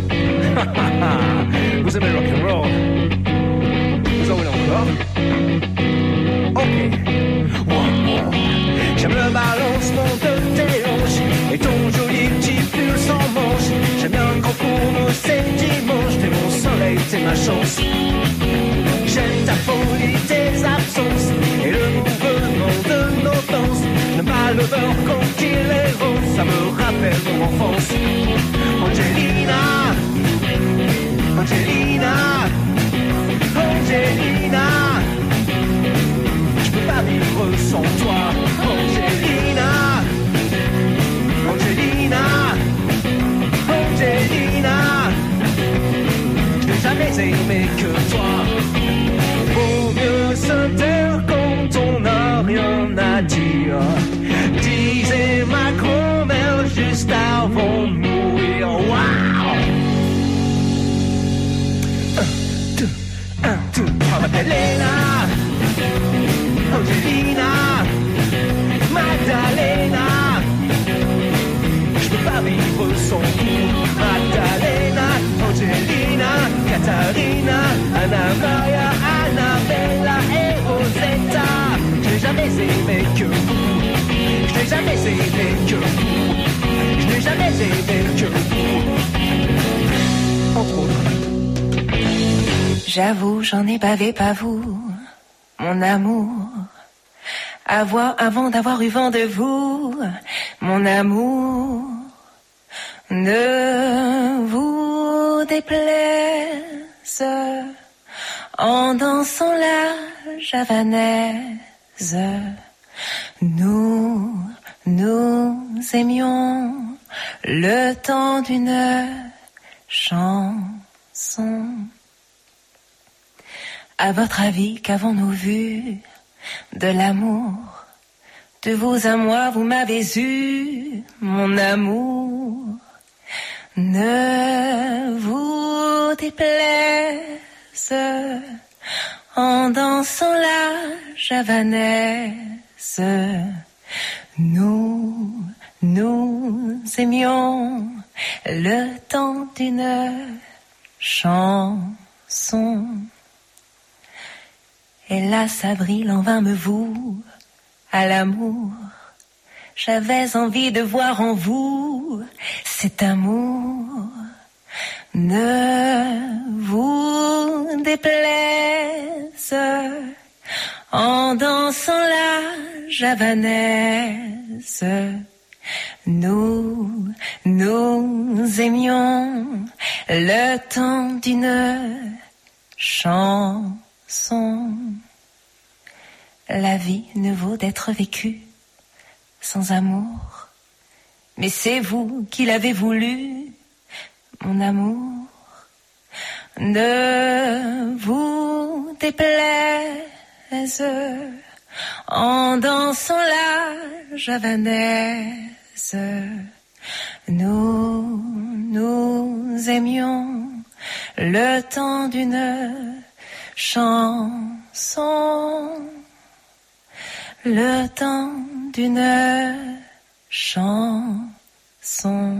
vous aimez le rock'n'roll? Vous en voulez encore? Ok, one more. J'aime le balancement de tes hanches et ton joli petit pull sans manche. J'aime bien quand pour nous c'est dimanche. T'es mon soleil, t'es ma chance. J'aime ta folie, tes absences et le mouvement de nos danses. Le mal au beurre quand il est rose, ça me rappelle mon enfance. Angelina, Angelina, Angelina, je peux pas vivre sans toi. Angelina, Angelina, Angelina, je n'ai jamais aimé que toi. Vaut mieux se taire quand on n'a rien à dire, disait ma grand-mère juste avant de mourir. Wow! Un, deux, un, deux, trois. Magdalena, Angelina, Magdalena, je peux pas vivre sans vous. Magdalena, Angelina, Katharina, Anna Maria, Annabella et Rosetta. Je n'ai jamais aimé que vous. Je n'ai jamais aimé que vous. Je n'ai jamais aimé que vous. Entre autres. J'avoue, j'en ai bavé pas vous, mon amour. Avoir, avant d'avoir eu vent de vous, mon amour. Ne vous déplaise en dansant la javanaise. Nous, nous aimions le temps d'une chanson. À votre avis, qu'avons-nous vu de l'amour? De vous à moi, vous m'avez eu, mon amour. Ne vous déplaise en dansant la javanaise. Nous, nous aimions le temps d'une chanson. Hélas, avril en vain me voue à l'amour. J'avais envie de voir en vous cet amour. Ne vous déplaise en dansant la javanaise. Nous, nous aimions le temps d'une chanson. La vie ne vaut d'être vécue sans amour, mais c'est vous qui l'avez voulu, mon amour. Ne vous déplaise en dansant la javanaise. Nous, nous aimions le temps d'une chanson, le temps d'une chanson.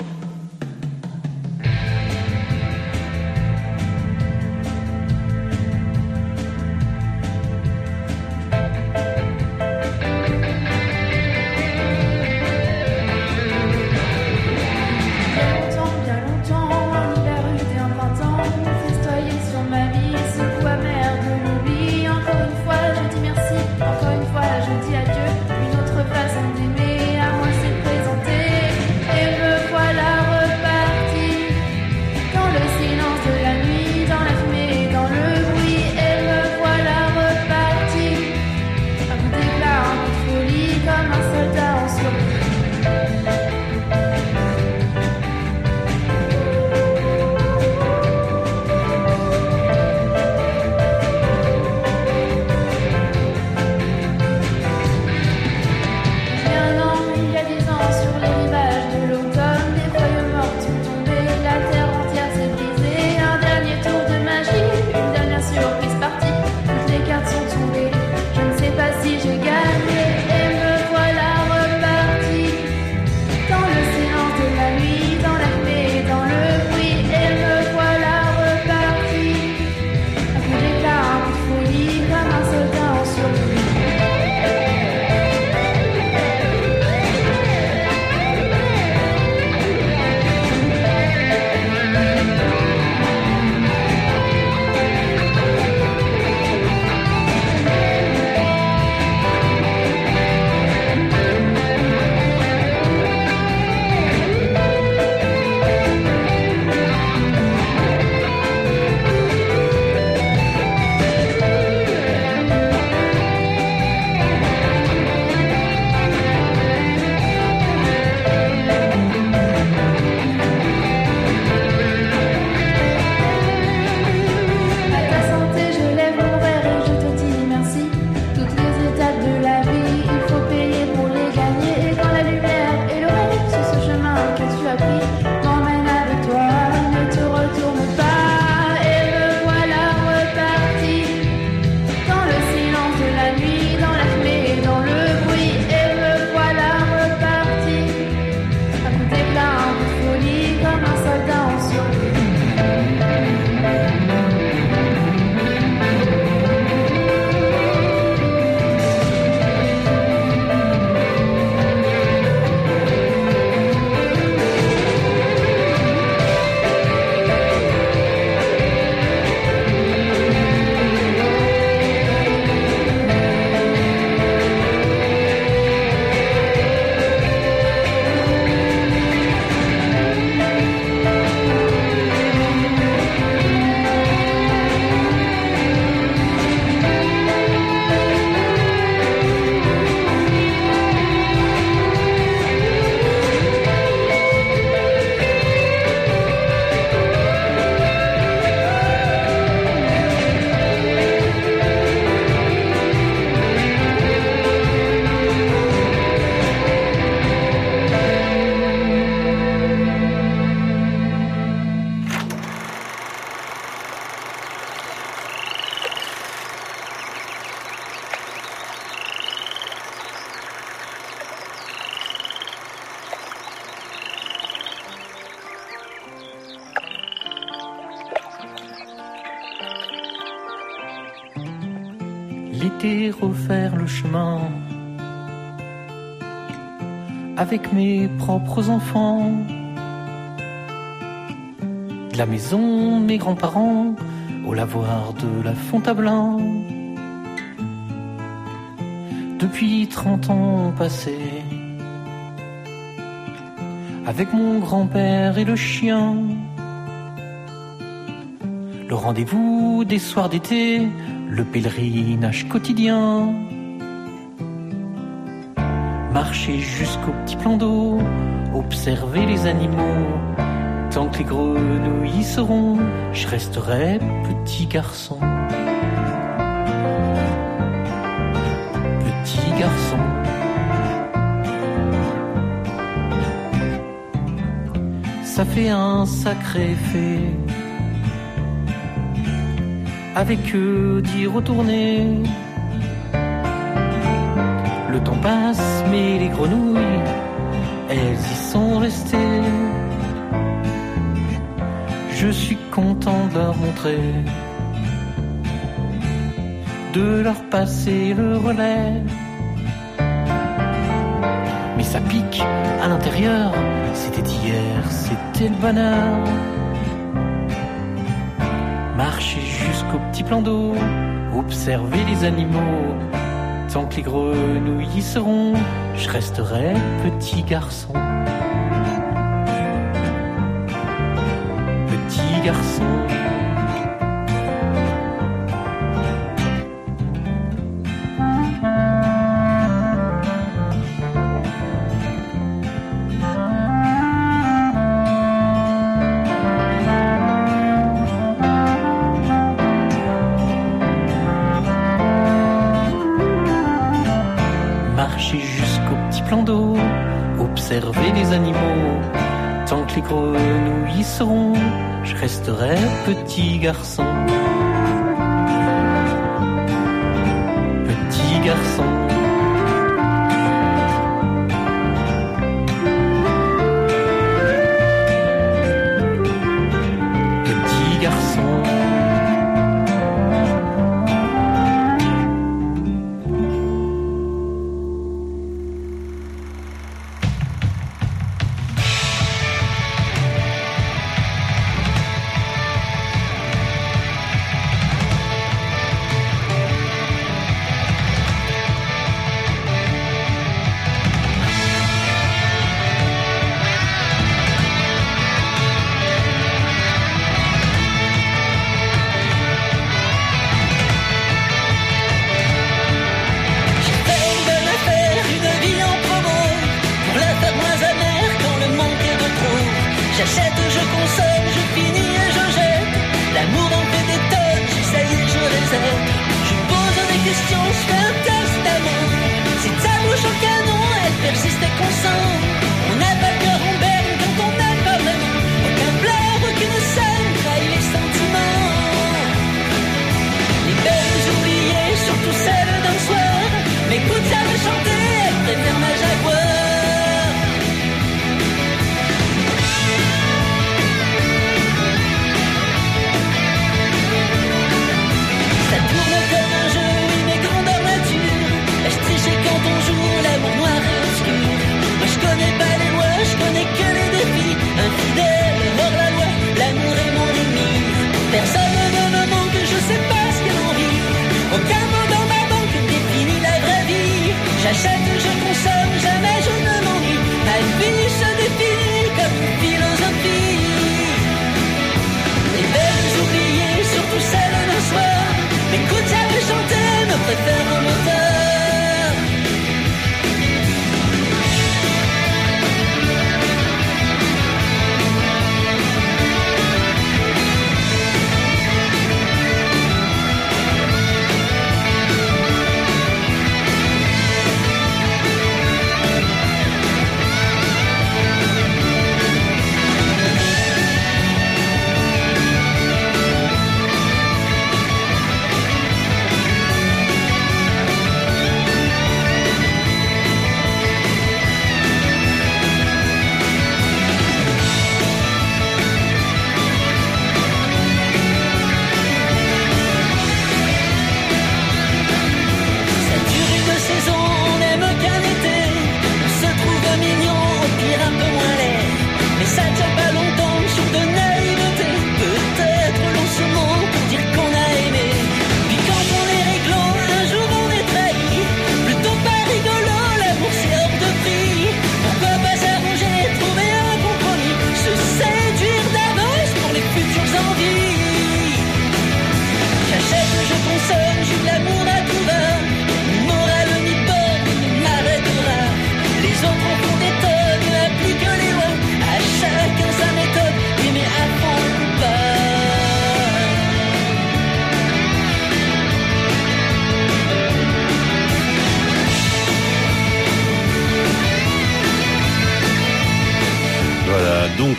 L'été refaire le chemin avec mes propres enfants, de la maison de mes grands-parents au lavoir de la Fontablin. Depuis trente ans passés, avec mon grand-père et le chien, le rendez-vous des soirs d'été, le pèlerinage quotidien. Marcher jusqu'au petit plan d'eau, observer les animaux. Tant que les grenouilles y seront, je resterai petit garçon. Petit garçon. Ça fait un sacré effet avec eux d'y retourner. Le temps passe, mais les grenouilles, elles y sont restées. Je suis content de leur montrer, de leur passer le relais. Mais ça pique à l'intérieur, c'était hier, c'était le bonheur. Marcher jusqu'au petit plan d'eau, observer les animaux. Tant que les grenouilles y seront, je resterai petit garçon. Petit garçon. Observer les animaux, tant que les grenouilles y seront, je resterai petit garçon. Petit garçon. Petit garçon.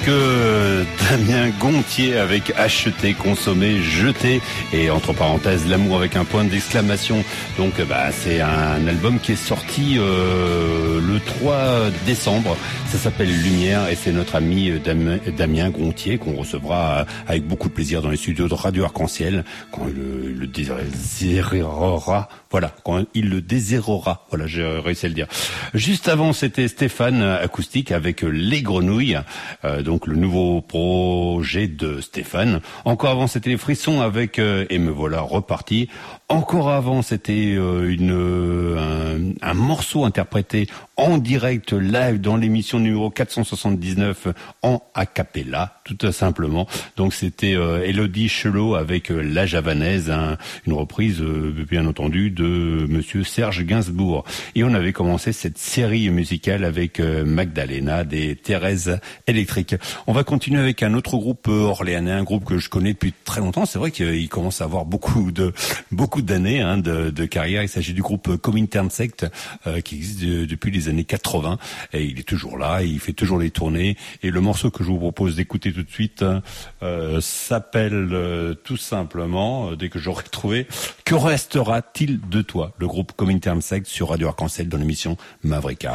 que Damien Gontier avec acheter, consommer, jeter et entre parenthèses l'amour avec un point d'exclamation. Donc bah c'est un album qui est sorti euh, le trois décembre. Ça s'appelle Lumière et c'est notre ami Damien, Damien Gontier qu'on recevra avec beaucoup de plaisir dans les studios de Radio Arc-en-Ciel quand il le, le désirera. Voilà, quand il le désirera. Voilà, j'ai réussi à le dire. Juste avant, c'était Stéphane Acoustique avec Les Grenouilles, euh, donc le nouveau projet de Stéphane. Encore avant, c'était Les Frissons avec euh, Et me voilà reparti. Encore avant, c'était euh, une un, un morceau interprété en direct live dans l'émission numéro quatre cent soixante-dix-neuf en a cappella, tout simplement. Donc c'était euh, Élodie Chelot avec euh, La Javanaise, hein, une reprise euh, bien entendu de Monsieur Serge Gainsbourg. Et on avait commencé cette série musicale avec euh, Magdalena des Thérèse Électriques. On va continuer avec un autre groupe euh, orléanais, un groupe que je connais depuis très longtemps. C'est vrai qu'il commence à avoir beaucoup de beaucoup d'années hein, de, de carrière. Il s'agit du groupe Comintern Sect euh, qui existe de, depuis les années quatre-vingts et il est toujours là, il fait toujours les tournées et le morceau que je vous propose d'écouter tout de suite euh, s'appelle euh, tout simplement, euh, dès que j'aurai trouvé, Que restera-t-il de toi, le groupe Comintern Sect sur Radio Arc-en-Ciel dans l'émission Mavrika.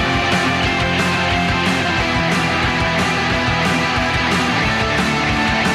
Thank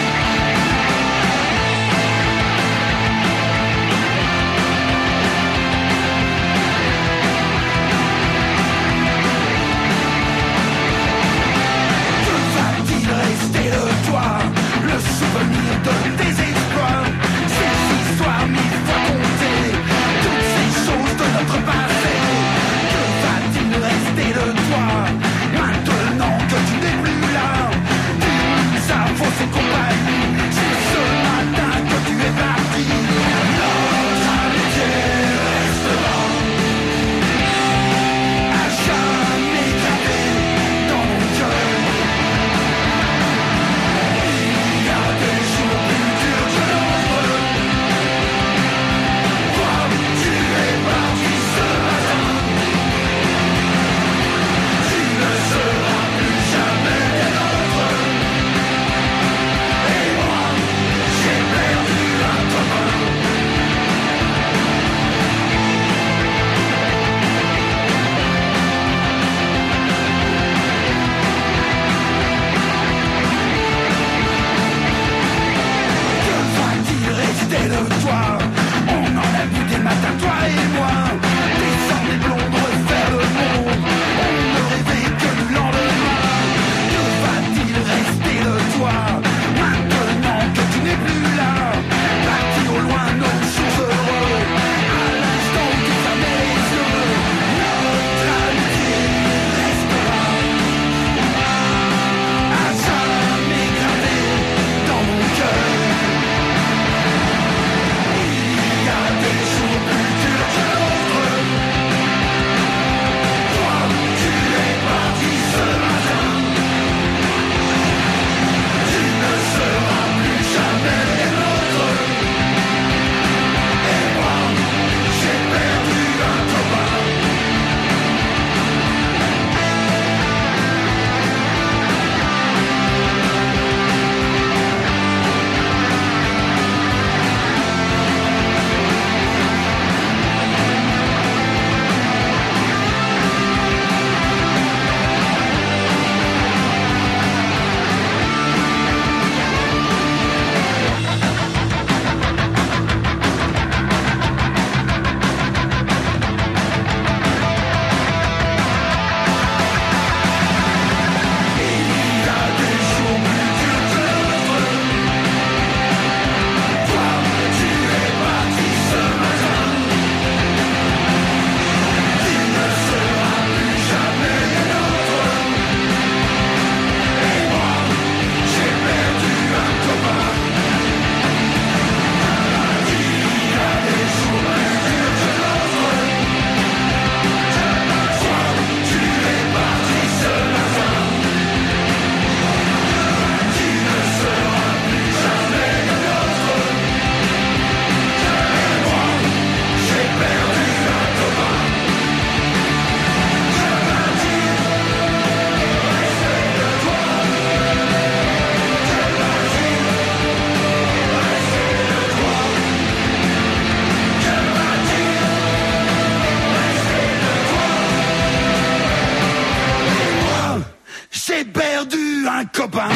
un copain.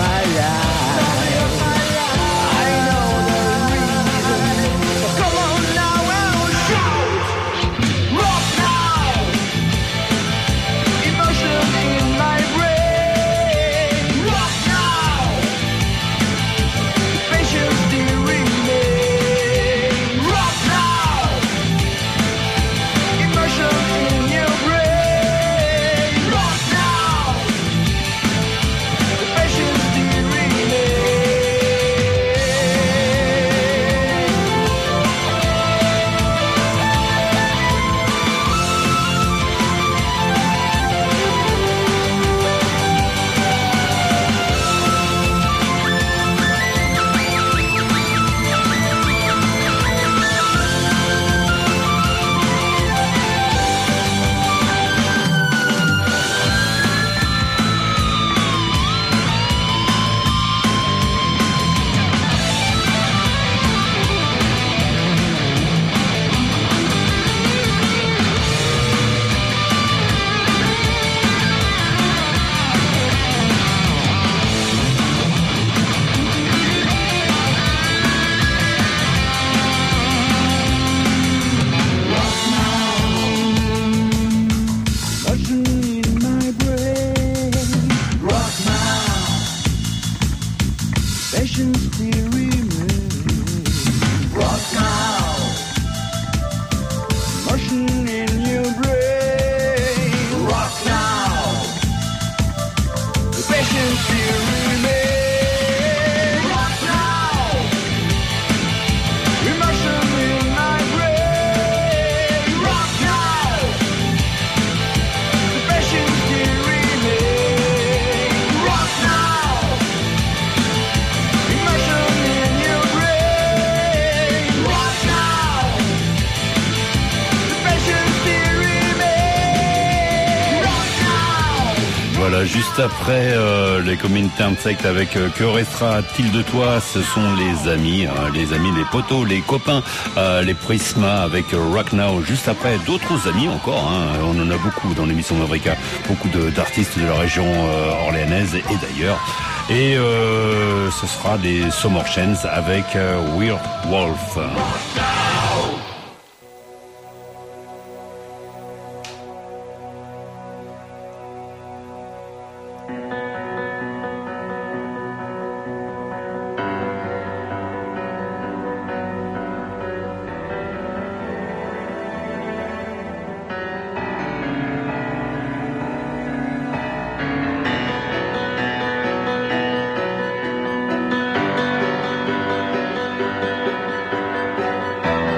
Come on juste après euh, les Comintern Sect avec euh, Que restera-t-il de toi? Ce sont les amis, hein, les amis, les potos, les copains, euh, les Prisma avec euh, Rock Now. Juste après, d'autres amis encore, hein, on en a beaucoup dans l'émission Mavrika, beaucoup de, d'artistes de la région euh, orléanaise et d'ailleurs. Et euh, ce sera des Summer Chance avec euh, Weird Wolf. Thank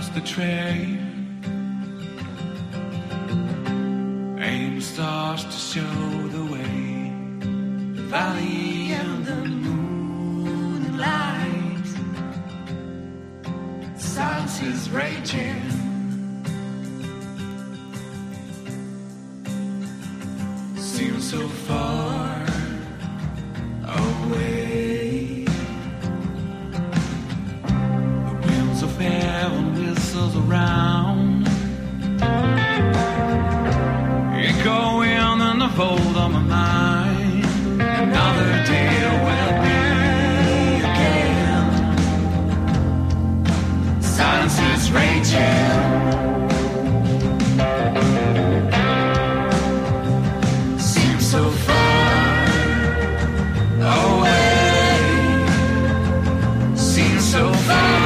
across the train. Aim the stars to show the way. The valley and the moon and light. Silence is raging. Seems so far away. The wheels of heaven whistles around, echoing in the fold of my mind. Another day will be again. Silence is raging. Seems so far away. Seems so far.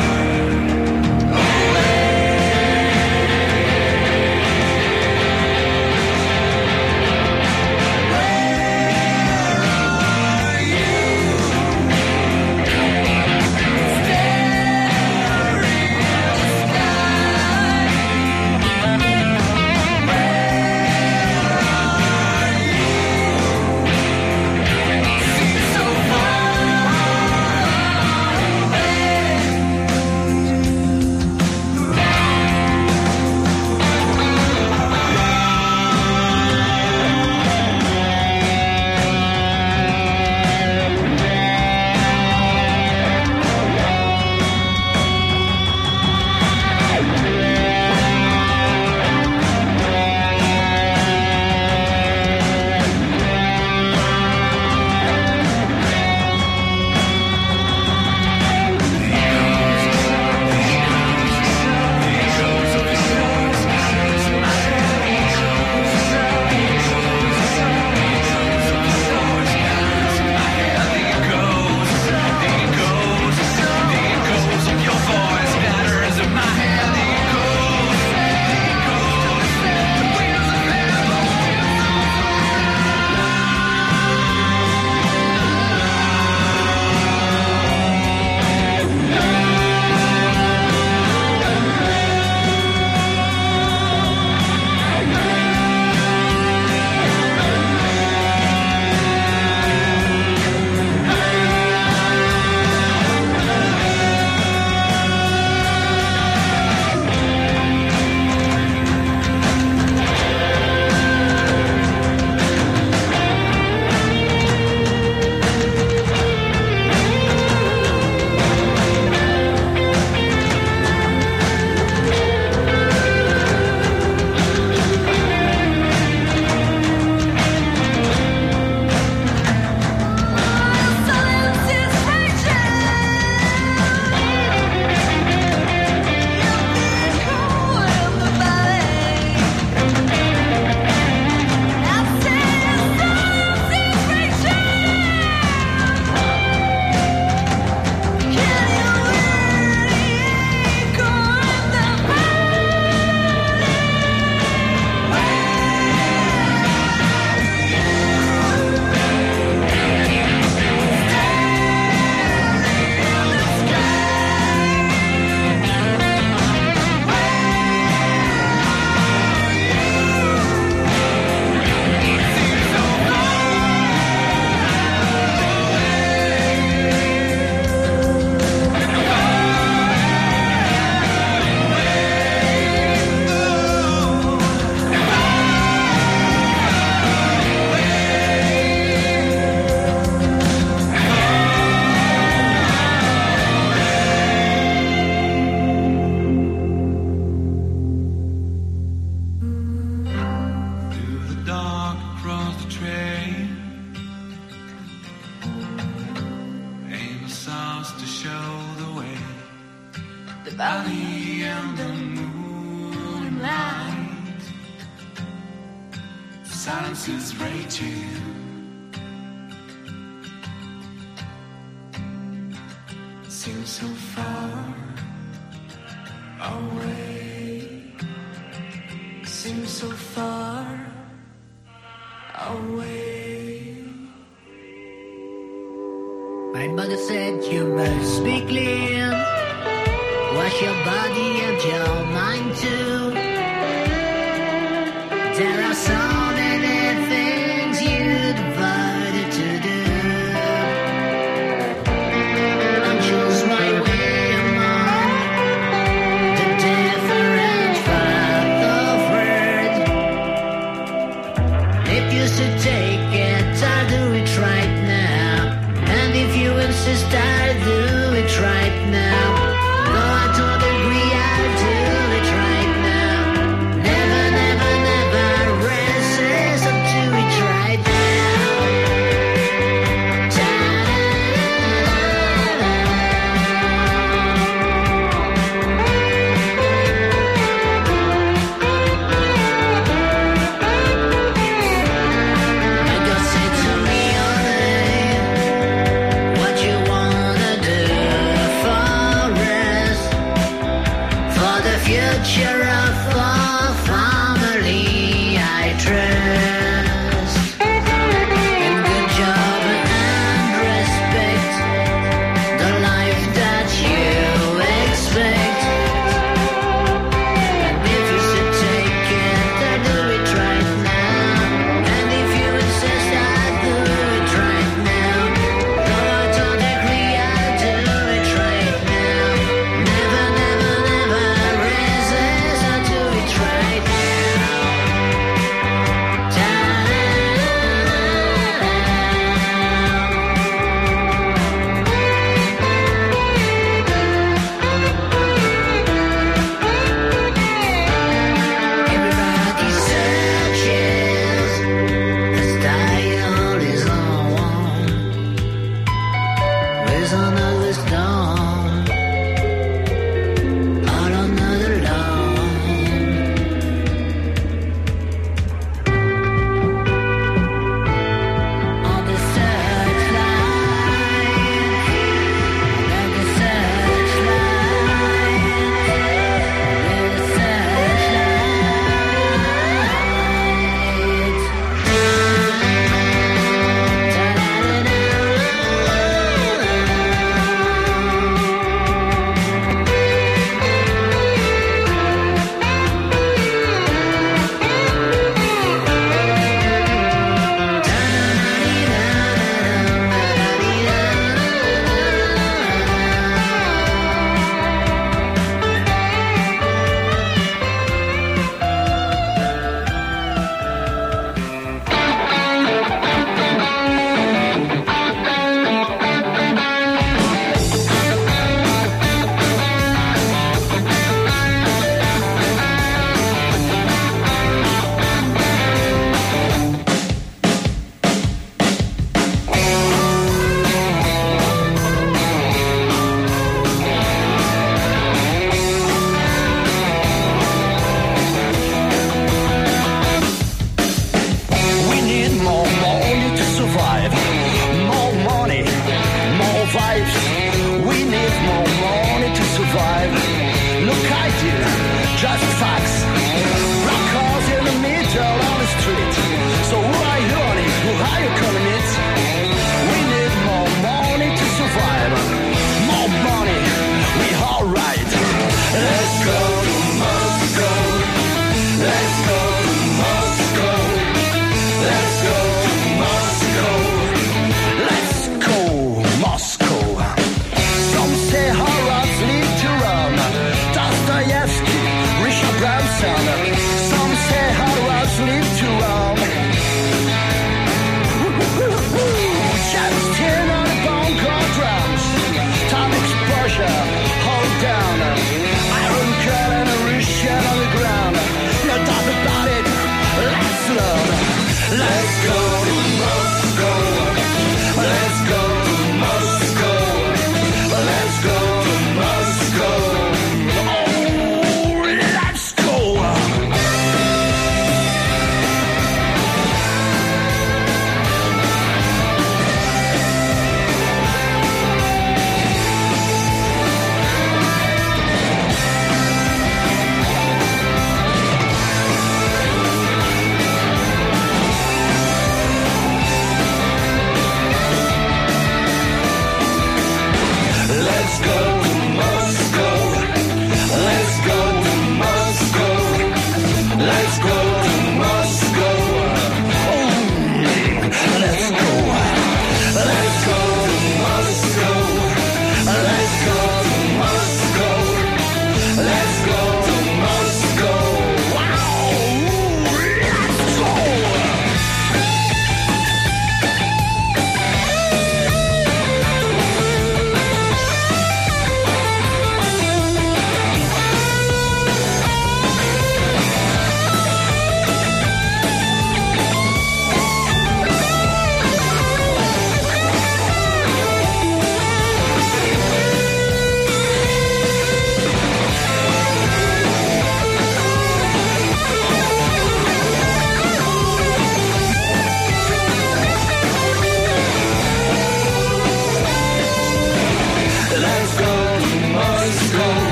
valley and the moonlight. Silence is raging. Seems so far away. Seems so far away. My mother said you must be clean wash your body and your mind too. There are so many things you devoted to do. And choose my way among the different path of words. If you should take it, I'll do it right now. And if you insist, I'll do it right now. No, I don't agree, I'll do it right now. Never, never, never resist, I'll do it right now. And you say to me, honey, what you wanna do for us, for the future of our family, I trust. In good job and respect, the life that you expect. And if you should take it, I'll do it right now. And if you insist, I'll do it right now. No, I don't agree, I'll do it right now. Never, never, never resist, I'll do it right now. Everybody searches, the style is on. Reason always gone, all another long. On the searchlight, on the searchlight, the searchlight. We need more money to survive. More money, more vibes. We need more money to survive. Look, I did just facts. Black cars in the middle of the street. So who are you on it? Who are you calling it? We need more money to survive. More money, we alright. Let's go to Moscow. Let's go to Moscow. Let's go to Moscow. Let's go Moscow. Some say horrors lead to Rome. Dostoevsky, Richard Brown.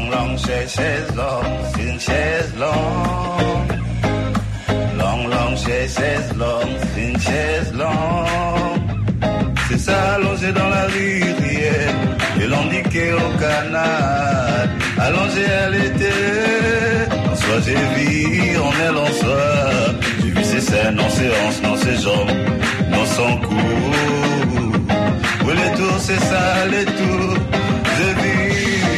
Long, long chaise, chaise longue, c'est une chaise longue. Long, long chaise, chaise longue, c'est une chaise longue. C'est ça allongé dans la rivière et l'endiqué au canal. Allongé à l'été, en soi j'ai vu, en elle en soi. J'ai vu ses scènes en séance, dans ses jambes, dans son cou. Oui les tours c'est ça, les tours. J'ai vu,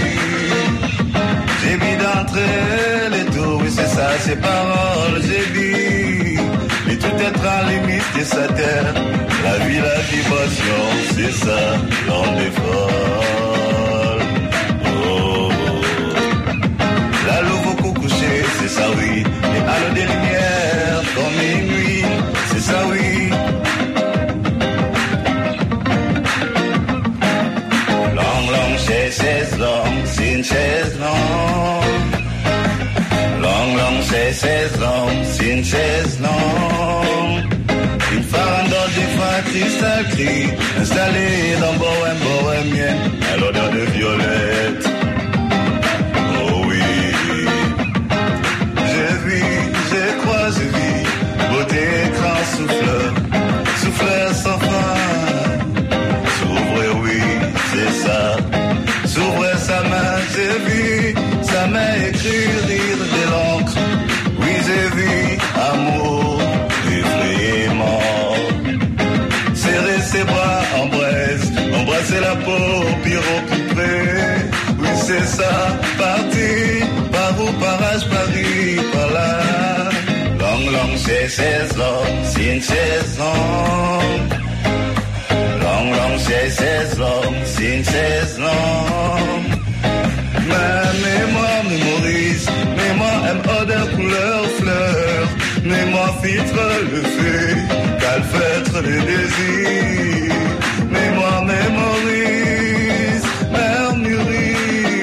j'ai vu d'entrer les tours, oui c'est ça, ses paroles, j'ai vu. Mais tout être en limite et sa terre. La vie, la vibration, c'est ça, l'onde est folle. Oh, oh. La loupe beaucoup couché, c'est ça oui. Les halos des lumières, comme minuit, c'est ça oui. Long, long chaise, chaise longue, c'est une chaise longue. Long, long chaise, chaise longue, c'est une chaise longue. Une farandole des fois cristal gris, installée dans Bohème, bohémienne, à l'odeur de violette. Oh oui, j'ai vu, j'ai croisé, vu, beauté écran souffleur, souffleur sans fin. S'ouvre, oui, c'est ça. S'ouvre sa main, j'ai vu, sa main écrire, rire de l'encre. Oui, j'ai vu, amour. Serrer ses bras, embrasse, embrasser la peau, pire au plus près. Oui, c'est ça, parti, par où, par âge, Paris, par là. Long, long, chaise, chaise longue, c'est une chaise longue. Long, long, chaise, chaise longue, c'est une chaise longue. Ma mémoire mémorise, mémoire aime odeur, couleur, fleur. Mémoire filtre le fait, calfeutre le désir. Mémoire mémorise, murmurise.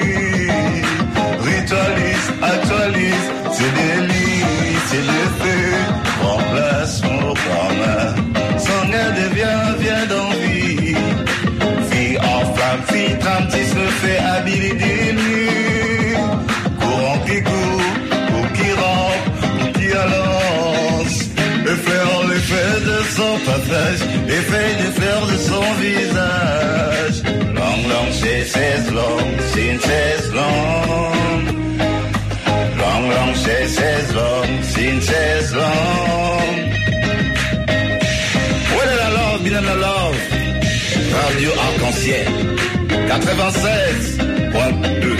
Ritualise, actualise, c'est délice, c'est le fait. Remplace mon commun, son air devient, vient d'envie. Fille en flamme, fille trame, tisse le fait, habile des nuits. Courant qui court, ou qui rampe, ou qui allance. Effleurant l'effet de son passage, effet des fleurs de son visage. Long, long, chaise, chaise longue, c'est une chaise longue. Long, long, chaise, chaise longue, c'est une chaise longue. Où est la love, bien la love? Radio Arc-en-Ciel, quatre-vingt-seize point deux.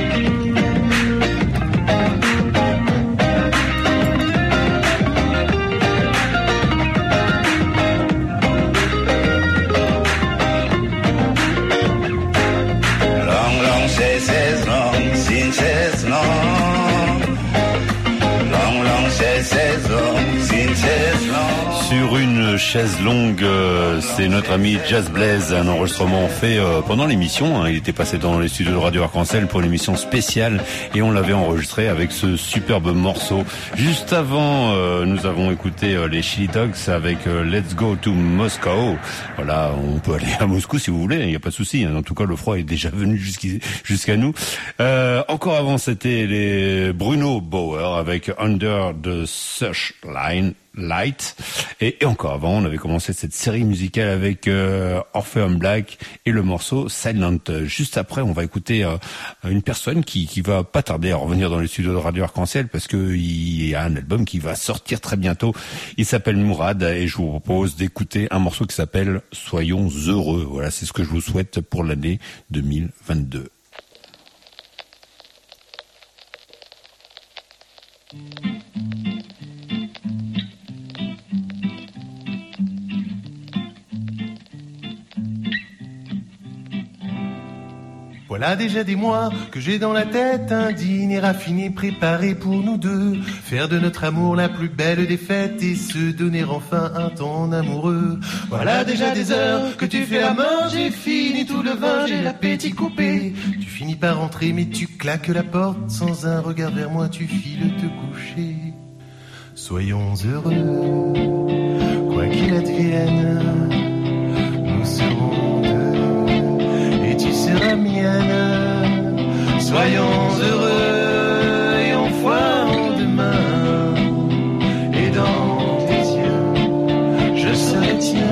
Chaise longue, c'est une chaise longue. Long, long, chaise, chaise longue, c'est une chaise longue. Sur une chaise longue, euh, c'est notre ami Jazz Blaze, un enregistrement fait euh, pendant l'émission. Hein. Il était passé dans les studios de Radio Arc-en-Ciel pour une émission spéciale et on l'avait enregistré avec ce superbe morceau. Juste avant, euh, nous avons écouté euh, les Chili Dogs avec euh, Let's Go to Moscow. Voilà, on peut aller à Moscou si vous voulez, il n'y a pas de souci. Hein. En tout cas, le froid est déjà venu jusqu'i- jusqu'à nous. Euh, encore avant, c'était les Bruno Bauer avec Under the Searchline. Light et, et encore avant on avait commencé cette série musicale avec euh, Orpheum Black et le morceau Silent. Juste après on va écouter euh, une personne qui, qui va pas tarder à revenir dans les studios de Radio Arc-en-Ciel parce que il y a un album qui va sortir très bientôt. Il s'appelle Mourad et je vous propose d'écouter un morceau qui s'appelle Soyons heureux. Voilà, c'est ce que je vous souhaite pour l'année deux mille vingt-deux. Voilà déjà des mois que j'ai dans la tête un dîner raffiné préparé pour nous deux. Faire de notre amour la plus belle des fêtes et se donner enfin un temps amoureux. Voilà déjà des heures que tu fais la main, j'ai fini tout le vin, j'ai l'appétit coupé. Tu finis par rentrer mais tu claques la porte, sans un regard vers moi tu files te coucher. Soyons heureux, quoi qu'il advienne, nous serons deux et tu seras mienne. Soyons heureux et on voit en demain. Et dans tes yeux, je serai tien.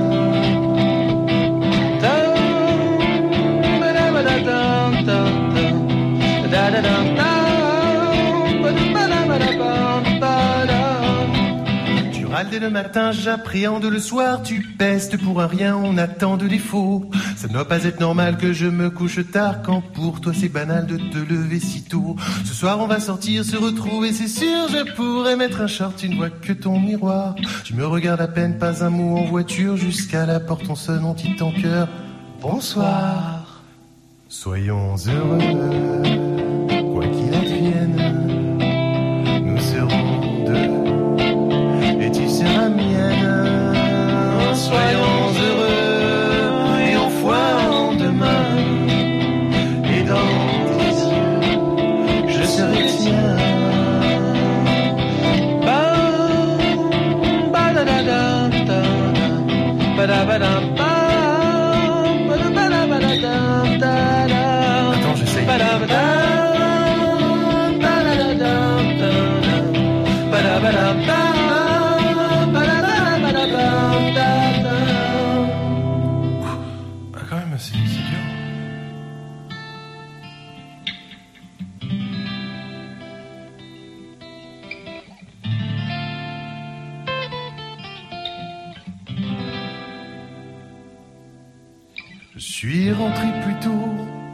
Tu râles dès le matin, j'appréhende le soir. Tu pestes pour un rien, on attend de défaut. Ça ne doit pas être normal que je me couche tard, quand pour toi c'est banal de te lever si tôt. Ce soir on va sortir, se retrouver, c'est sûr. Je pourrais mettre un short, tu ne vois que ton miroir. Tu me regardes à peine, pas un mot en voiture. Jusqu'à la porte on sonne, on dit ton cœur. Bonsoir. Soyons heureux, quoi qu'il advienne. Nous serons deux, et tu seras mienne. Soyons heureux, et on voit en demain. Et dans tes yeux, je serai tien. Attends, j'essaye. Ah, quand même, c'est, c'est dur. Je suis rentré plus tôt,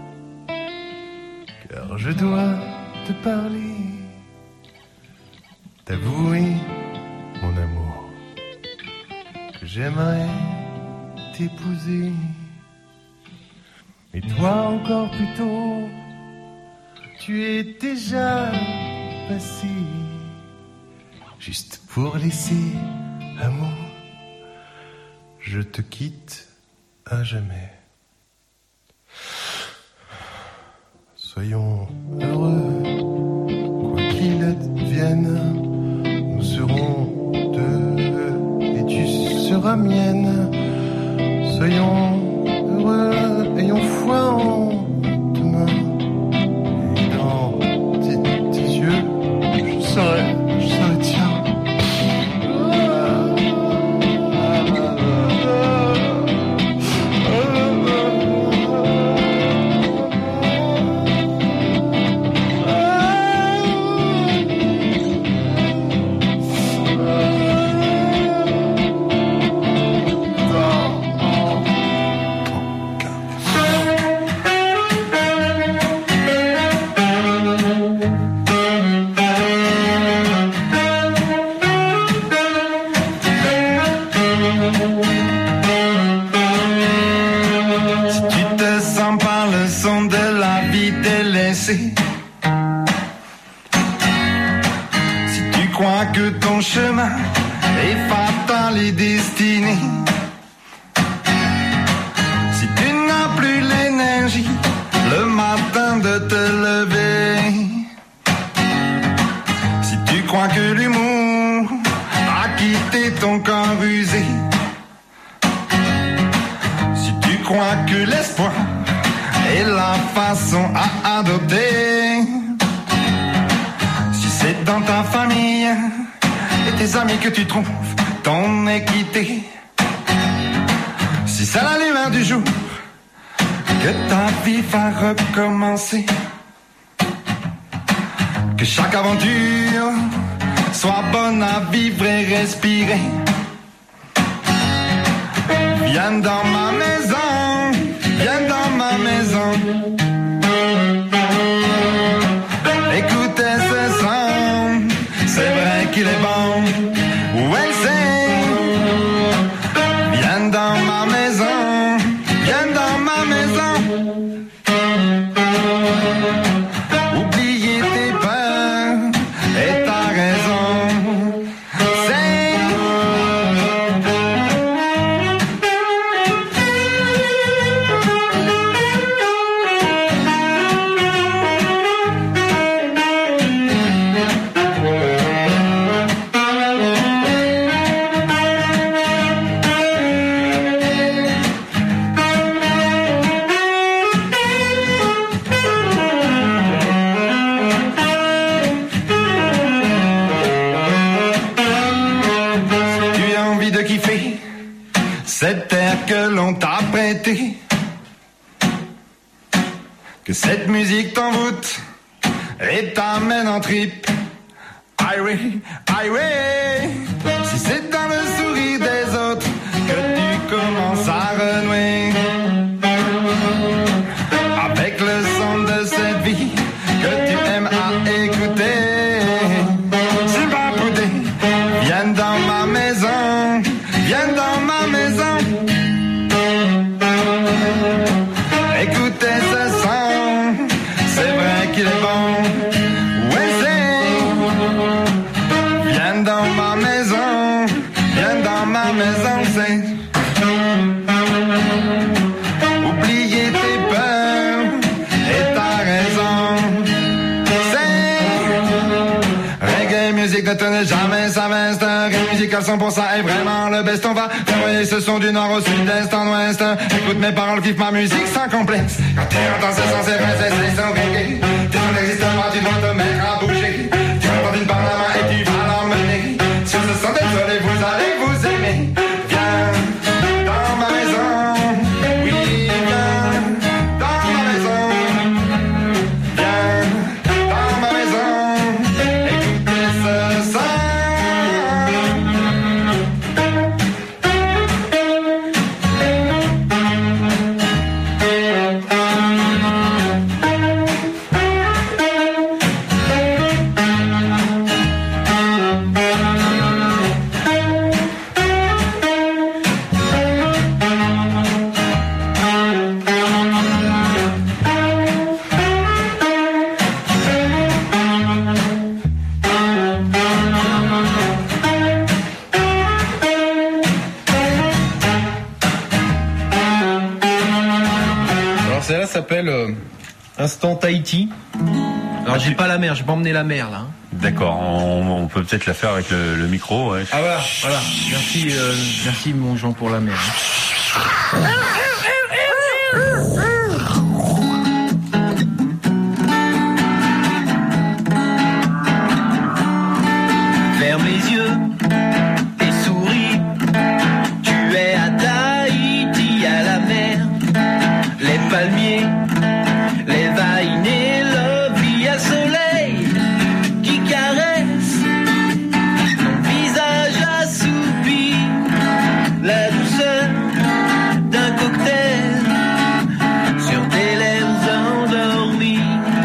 car je dois te parler, t'avouer, mon amour, que j'aimerais t'épouser. Mais toi encore plus tôt, tu es déjà passé, juste pour laisser amour, je te quitte à jamais. Soyons heureux, quoi qu'il advienne, nous serons deux et tu seras mienne. Soyons heureux, ayons foi en demain. Et dans tes, tes yeux, je serai, je serai tien. Si tu crois que ton chemin est fatal et destiné, si tu n'as plus l'énergie le matin de te lever, si tu crois que l'humour a quitté ton corps usé, si tu crois que l'espoir est la façon à adopter, si c'est dans ta famille et tes amis que tu trouves ton équité, si c'est la lumière du jour que ta vie va recommencer, que chaque aventure soit bonne à vivre et respirer, viens dans ma maison, viens dans ma maison. Écoutez ce son, c'est vrai qu'il est bon. Où elle sait, viens dans ma maison, viens dans ma maison. Oubliez tes peurs et ta raison. C'est que cette musique t'envoûte et t'amène en trip. Highway, highway. Si c'est dans le sourire des autres que tu commences à renouer avec le son de cette vie que tu aimes à écouter. Sylvain Poudet, viens dans ma maison, viens dans ma maison. Écoutez ce son, c'est vrai qu'il est bon. Ouais, c'est. Viens dans ma maison, viens dans ma maison, c'est. Oubliez tes peurs et ta raison. C'est. Reggae musique ne tenait jamais sa veste. Reggae musical cent pour cent est vraiment le best. On va envoyer ce son du nord au sud-est en ouest. Écoute mes paroles, kiffe ma musique sans complexe. Quand tu entends ce son, c'est vrai, c'est c'est son reggae. Tu n'existes pas, tu dois te mettre à bouger. Tu entends une barre la main et tu vas l'emmener. Sur ce son, désolé, vous allez vous aimer. Viens dans ma maison. Oui, viens dans ma maison. Viens dans ma maison. Écoutez ce son. Alors celle-là s'appelle euh, Instant Tahiti. Alors j'ai pas la mer, j'ai pas emmené la mer là. Hein. D'accord, on, on peut peut-être la faire avec le, le micro. Ouais. Ah voilà, voilà. Merci, euh, merci mon Jean pour la mer. Hein. Ferme les yeux et souris. Tu es à Tahiti, à la mer. Les palmiers, les vainés, l'oubli à soleil qui caresse ton visage assoupi. La douceur d'un cocktail sur tes lèvres endormies.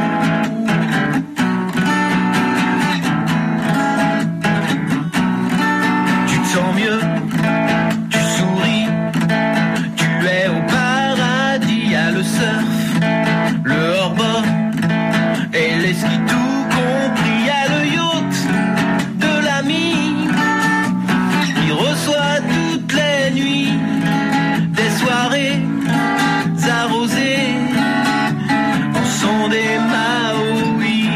Tu te sens mieux, tu souris, tu es au paradis, à le surf, le hors-bord et les skis tout compris, à le yacht de l'ami qui reçoit toutes les nuits des soirées arrosées au son des Maoris.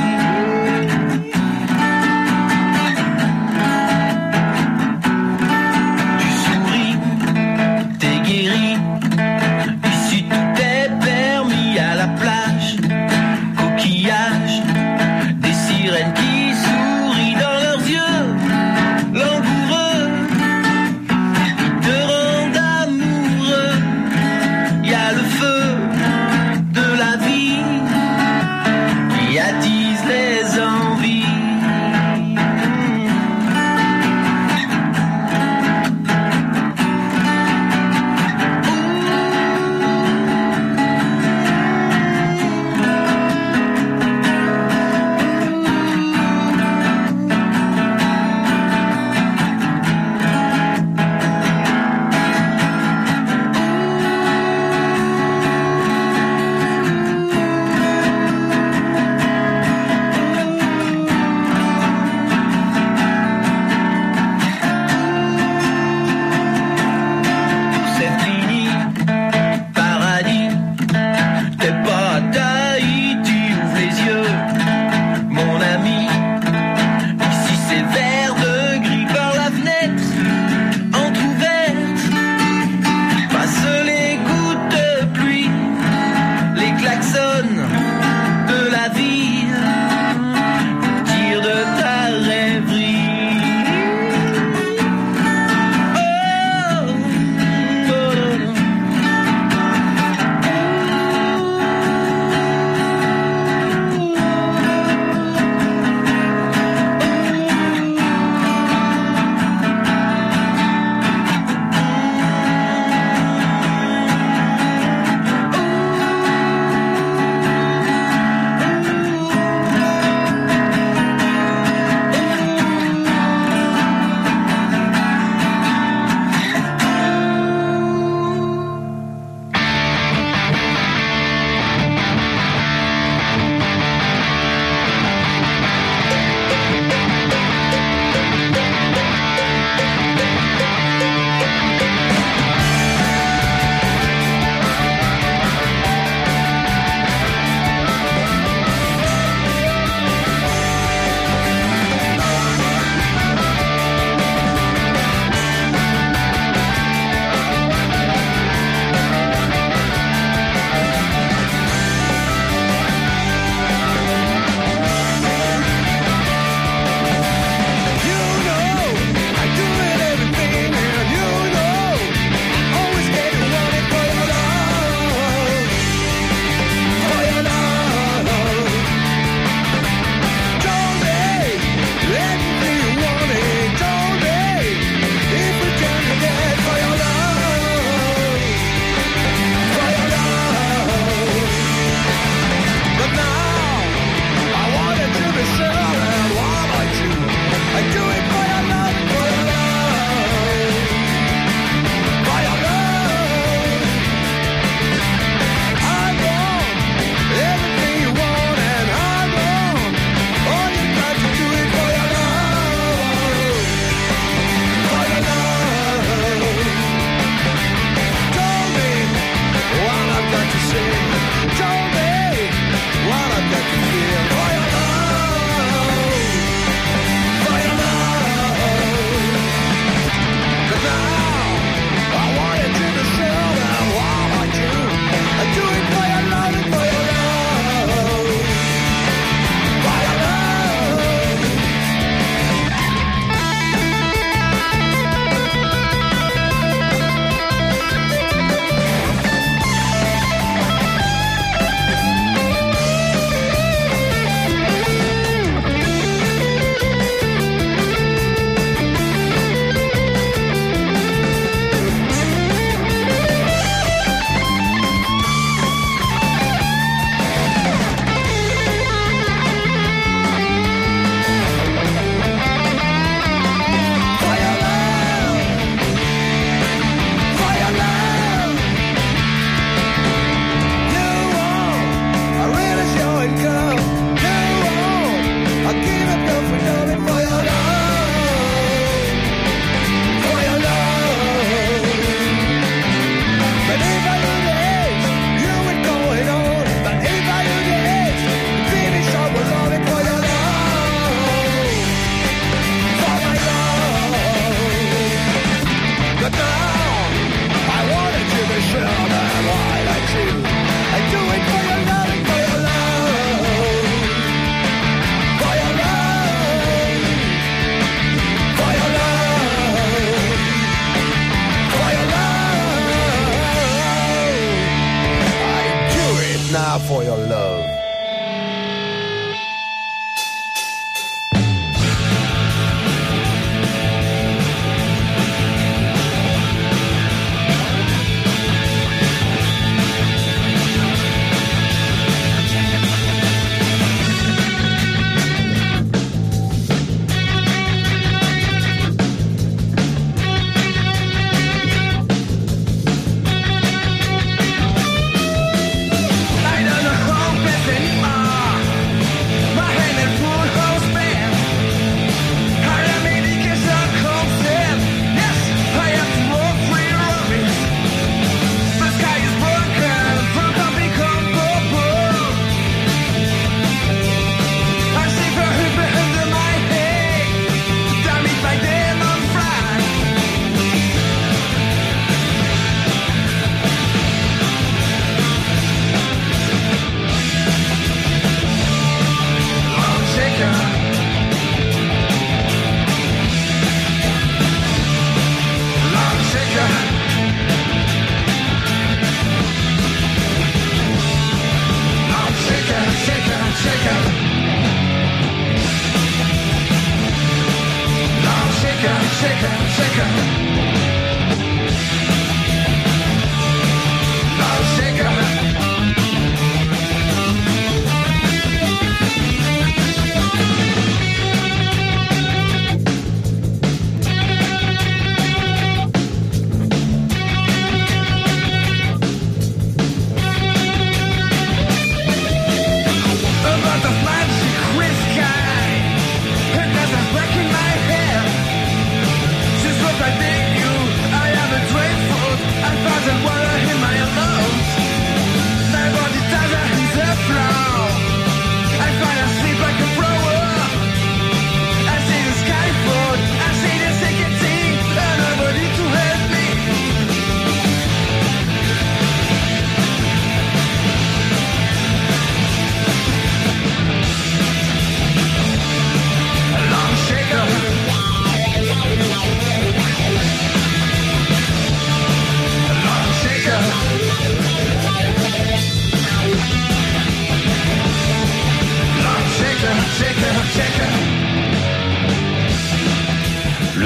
Tu souris, t'es guéri, ici tout est permis, à la plage, coquillage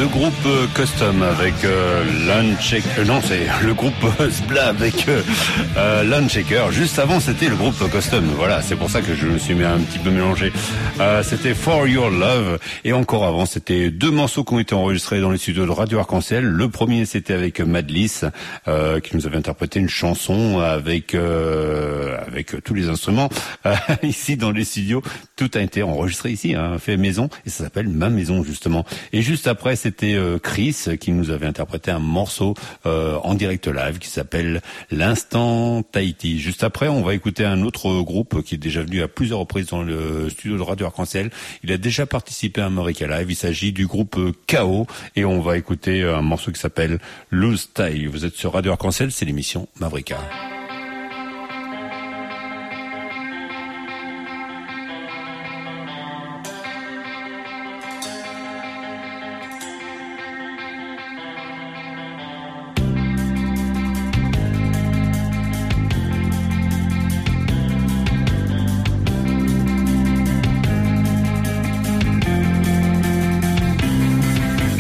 groupe euh, Custom avec euh, Luncheck. Euh, non, c'est le groupe euh, Splat avec euh, euh, Lunchecker. Juste avant, c'était le groupe Custom. Voilà, c'est pour ça que je me suis mis un petit peu mélangé. Euh, c'était For Your Love. Et encore avant, c'était deux morceaux qui ont été enregistrés dans les studios de Radio Arc-en-Ciel. Le premier, c'était avec Madlis, euh, qui nous avait interprété une chanson avec euh, avec tous les instruments euh, ici dans les studios. Tout a été enregistré ici, hein, fait maison, et ça s'appelle Ma Maison justement. Et juste après, c'était euh, Chris qui nous avait interprété un morceau euh, en direct live qui s'appelle L'Instant Tahiti. Juste après, on va écouter un autre groupe qui est déjà venu à plusieurs reprises dans le studio de Radio Arc-en-Ciel. Il a déjà participé à America Live. Il s'agit du groupe K O et on va écouter un morceau qui s'appelle Lose Tie. Vous êtes sur Radio Arc-en-Ciel, c'est l'émission Mavrika.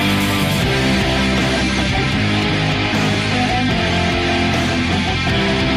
Thank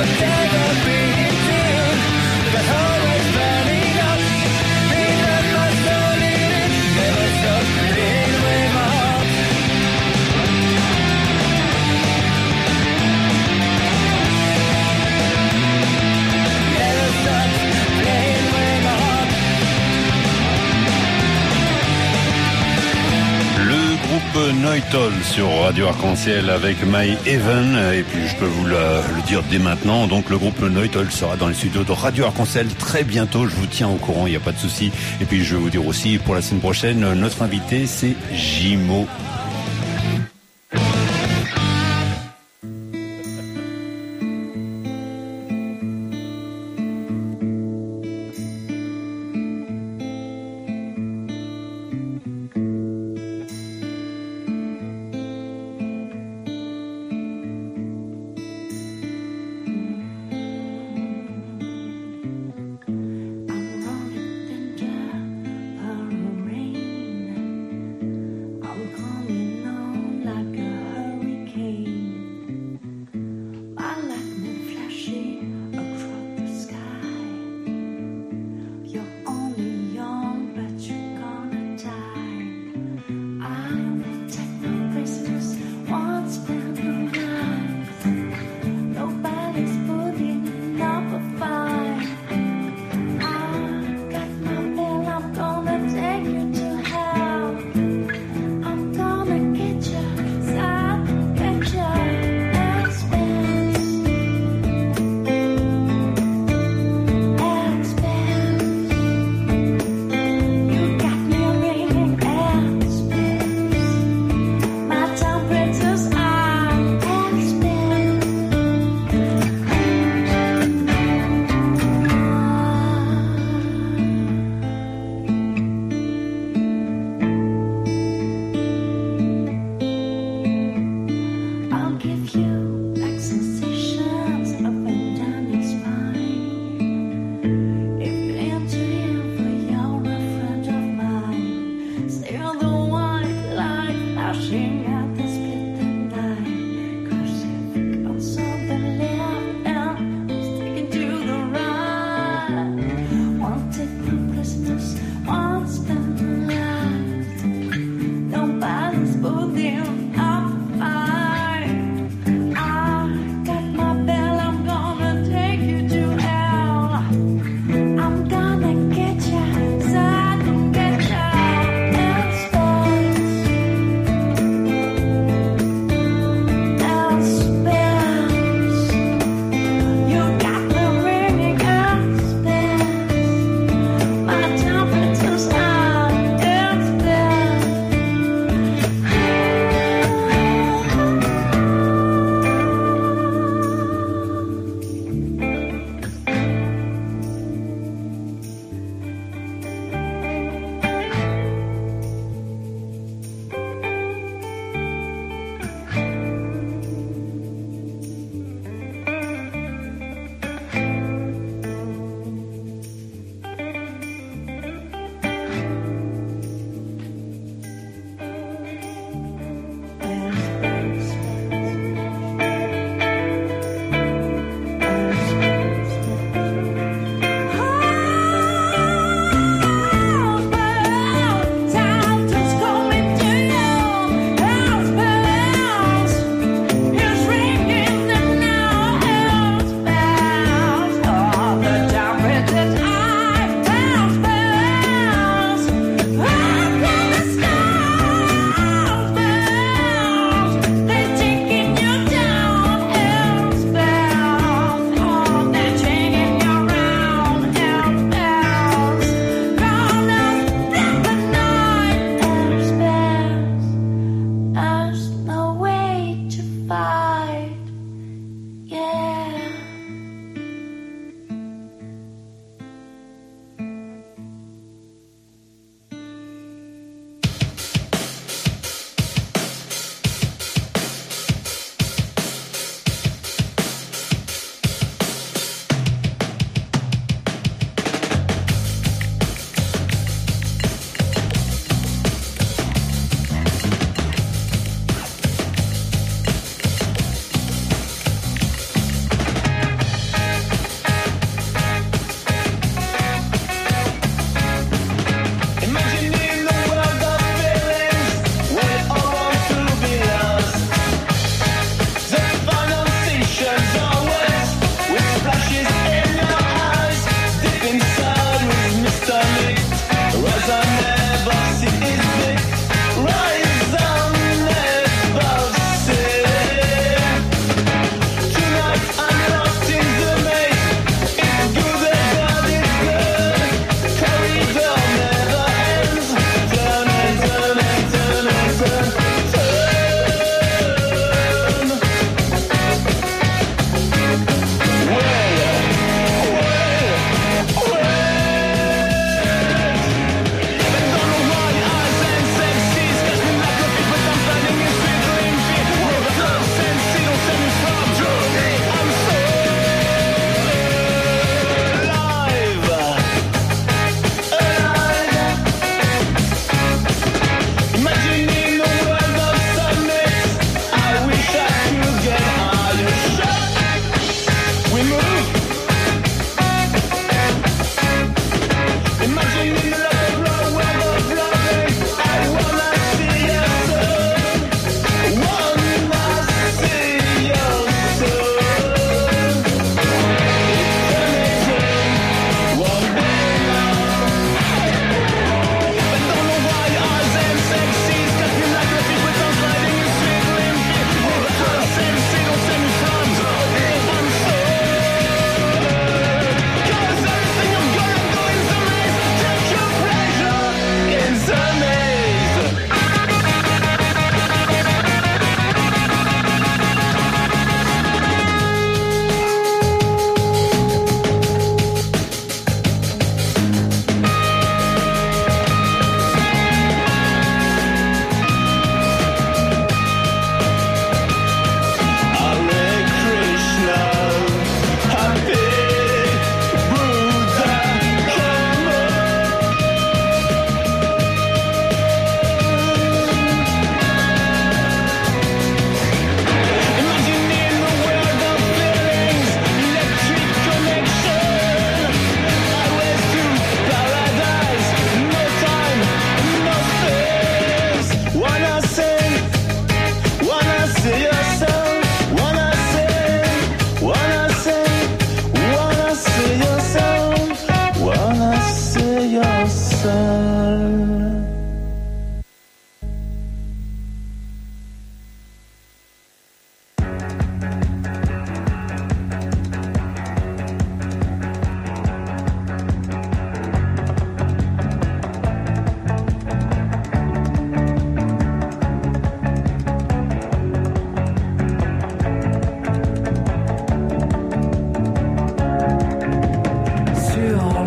never be in tune, but always burning up. Remember slowly it never stops playing with my heart. Never stops playing with my heart. Le groupe Neutol sur Radio Arc-en-Ciel avec My Heaven. Et puis je peux vous le, le dire dès maintenant. Donc le groupe Neutol sera dans les studios de Radio Arc-en-Ciel très bientôt. Je vous tiens au courant, il n'y a pas de souci. Et puis je vais vous dire aussi pour la semaine prochaine, notre invité c'est Jimo. I'm coming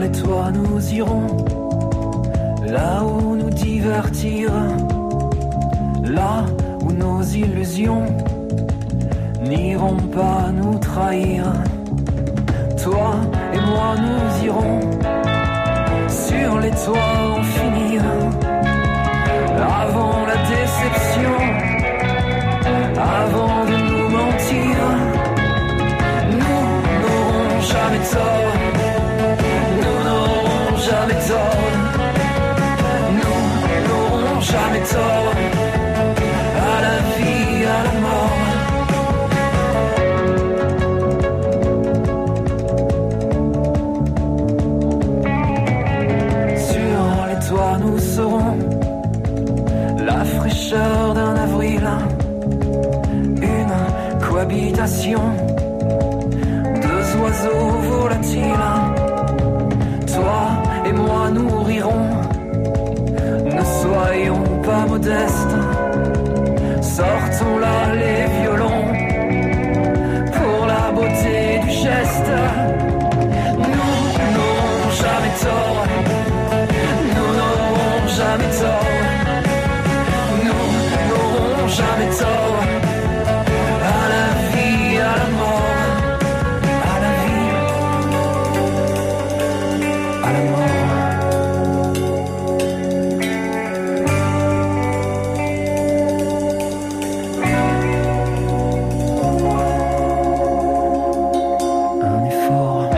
les toits nous irons, là où nous divertir, là où nos illusions n'iront pas nous trahir. Toi et moi nous irons sur les toits en finir, avant la déception, avant de nous mentir. Nous n'aurons jamais tort, nous n'aurons jamais tort, nous n'aurons jamais tort, à la vie, à la mort. Nous serons la fraîcheur d'un avril, une cohabitation, deux oiseaux volatiles. Toi et moi nous rirons, ne soyons pas modestes, sortons là les violons pour la beauté du geste. Nous n'aurons jamais tort, jamais tort, nous n'aurons jamais tort, à la vie, à la mort, à la vie, à la mort. Un effort.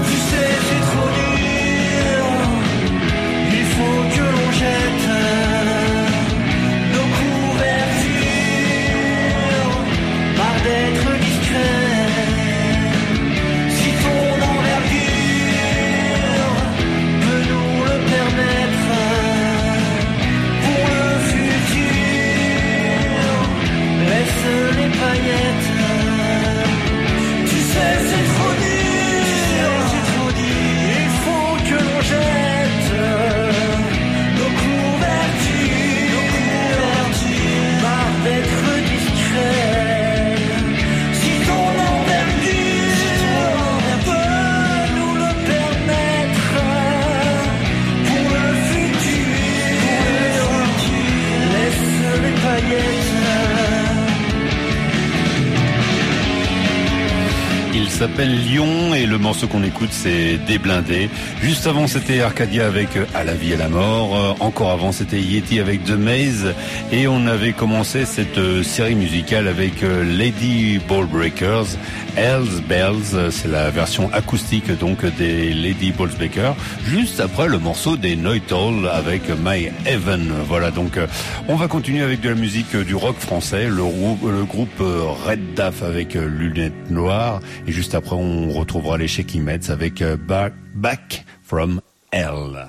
Il faut que l'on jette Il s'appelle Lyon et le morceau qu'on écoute c'est Déblindé. Juste avant c'était Arcadia avec À la vie et la mort. Encore avant c'était Yeti avec The Maze. Et on avait commencé cette série musicale avec Lady Ballbreakers. Hells Bells, c'est la version acoustique donc des Lady Ballbreakers. Juste après le morceau des Night Owl avec My Heaven. Voilà donc on va continuer avec de la musique du rock français. Le, le groupe Red Daf avec Lunettes Noires. Et juste après, on retrouvera les Shaky Mets avec Back, Back from Hell.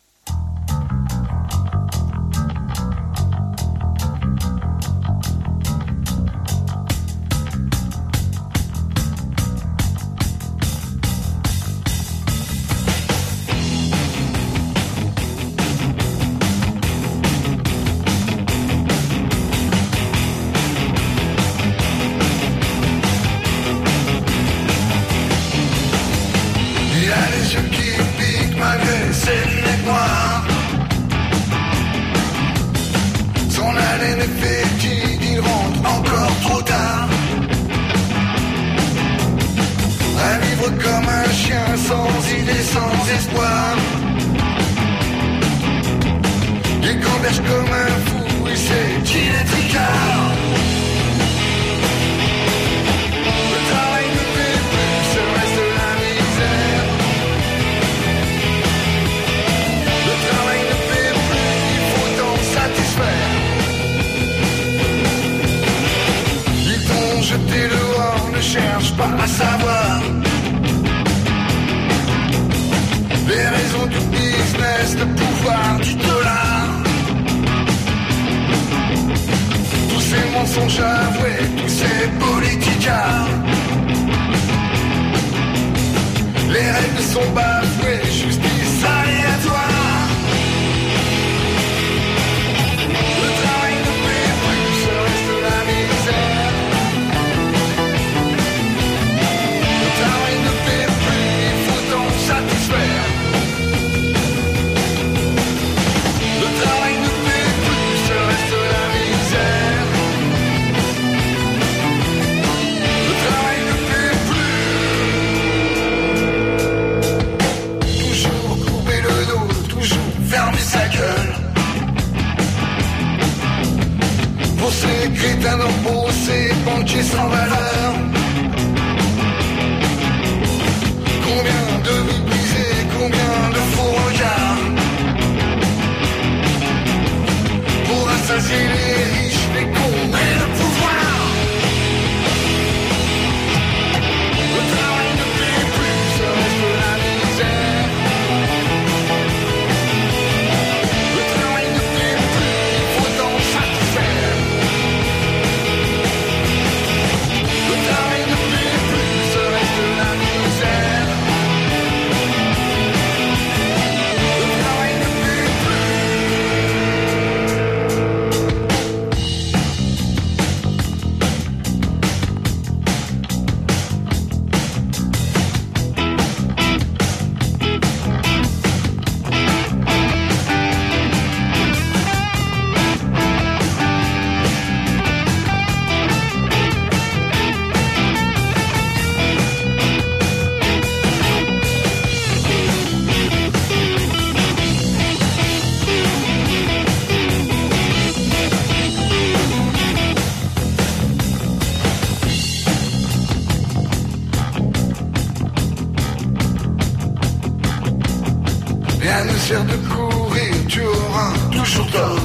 De courir, tu auras toujours tort.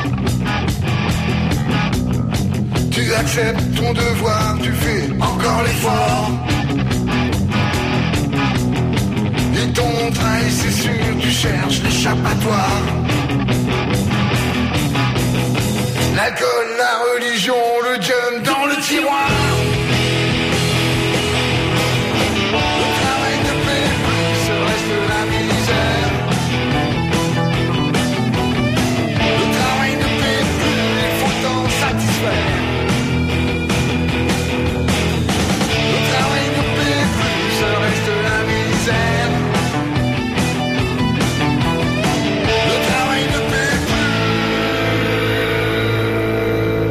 Tu acceptes ton devoir, tu fais encore l'effort. Ils t'ont trahi, c'est sûr, tu cherches l'échappatoire. L'alcool, la religion, le jump dans le tiroir. Le travail ne paie plus, ce reste la misère. Satisfaire. Le travail ne paie plus, ça reste la misère. Le travail ne paie plus.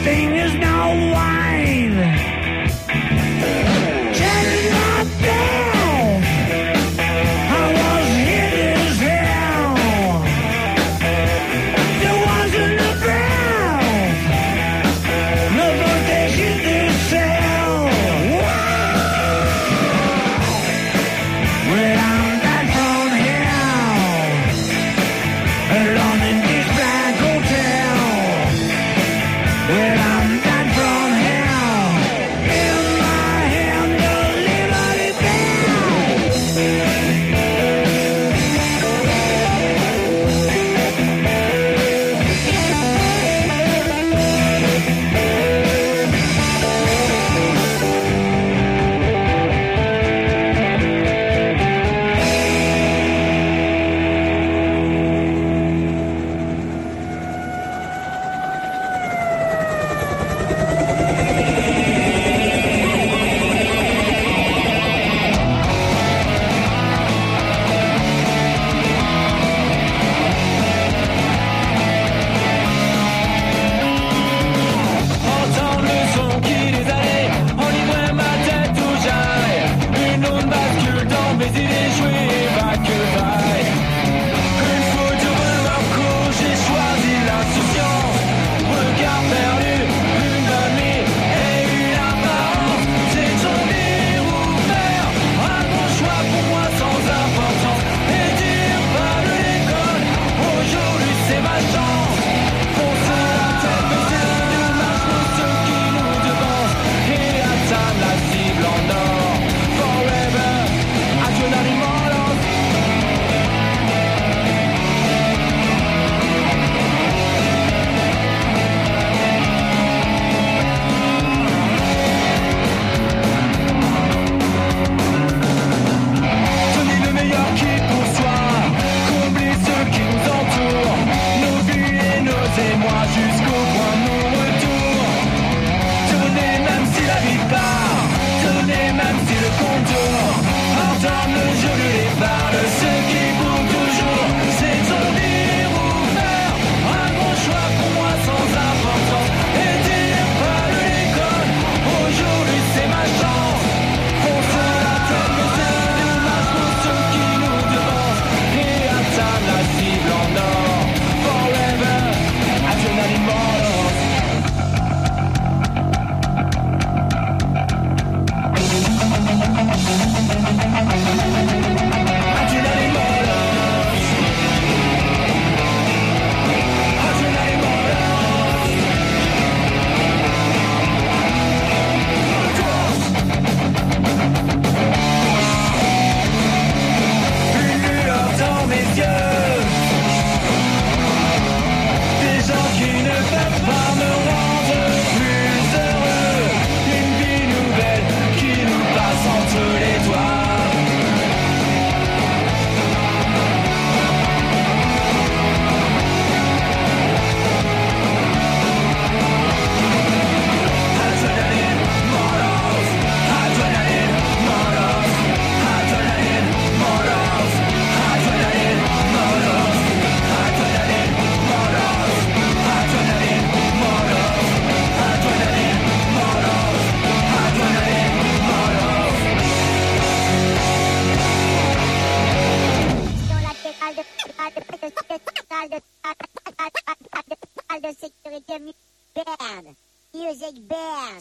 thing is no wine. Checking my bell, I was hit as hell. There wasn't a bell, no protection to sell. Well, I'm back from hell, alone in this black hotel. Well, I'm back from hell, in my hand the Liberty Entends le son qui les allait, enivrait ma tête où j'aille. Une onde bascule dans mes idées, jouées va que vaille. Une faute de parcours, j'ai choisi l'insouciance. Regard perdu, une donnée et une apparence. C'est tourner ou faire un bon choix pour moi sans importance. Et dire pas de l'école, aujourd'hui c'est ma chance. Foncer la tête, mais c'est une marche pour ceux qui nous devancent. Et atteindre la cible en or. Forever, adrenaline mollos. Tenez le meilleur qui pour soi, combler ceux qui nous entourent, nos vies et nos émois jusqu'au point de non-retour. Tenez même si la vie part, tenez même si le compte tourne, entendre le jeu de départ de ceux qui bouclent toujours. C'est tourner ou faire un bon choix pour moi sans importance. Et dire pas de l'école, aujourd'hui c'est ma chance. Foncer la tête, mais c'est une marche pour ceux qui nous devancent. Et atteindre la cible en or. Forever, adrenaline mollos. Adrenaline mollos. Adrenaline mollos. Une lueur dans mes yeux, des gens qui ne peuvent pas me rendre plus heureux. Une vie nouvelle qui nous passe entre les doigts. Adrenaline mollos, adrenaline mollos, adrenaline mollos, adrenaline mollos, adrenaline mollos, adrenaline mollos, adrenaline mollos, adrenaline mollos. Dans latérale de de sécurité Bern, Music Bern.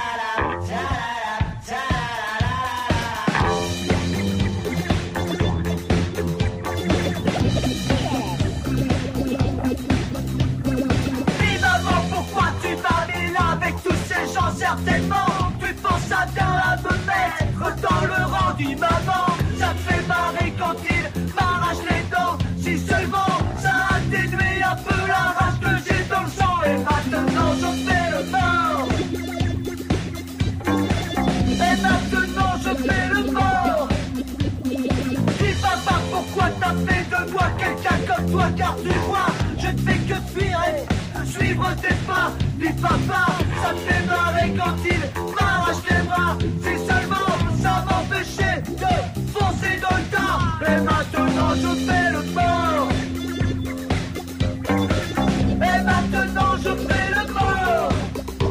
Mais maman, pourquoi tu m'amènes là avec tous ces gens? Certainement, tu penses à bien à me mettre dans le rang du maman. Ça te fait marrer quand il m'arrache les dents. Si seulement ça a atténué un peu la rage que j'ai dans le sang. Et maintenant je fais le mort. Et maintenant je fais le mort. Dis papa, pourquoi t'as fait de moi quelqu'un comme toi? Car tu vois, je ne fais que fuir et suivre tes pas. Dis papa, ça me fait marrer quand il m'arrache les bras. Si seulement ça m'empêchait de foncer dans le tas. Et maintenant je fais le mort. Et maintenant je fais le mort.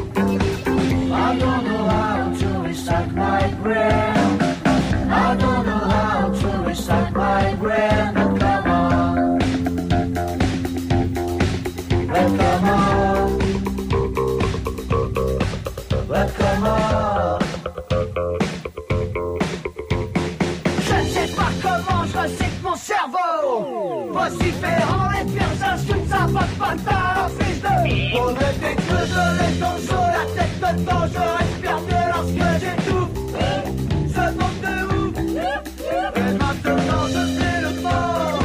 ton cerveau. Vociférant les pires insultes, ça va pas ta fils de. On était que de l'être dans le dos, la tête dedans, je respire mieux lorsque j'étouffe. Ce monde de ouf. Et maintenant je fais le mort.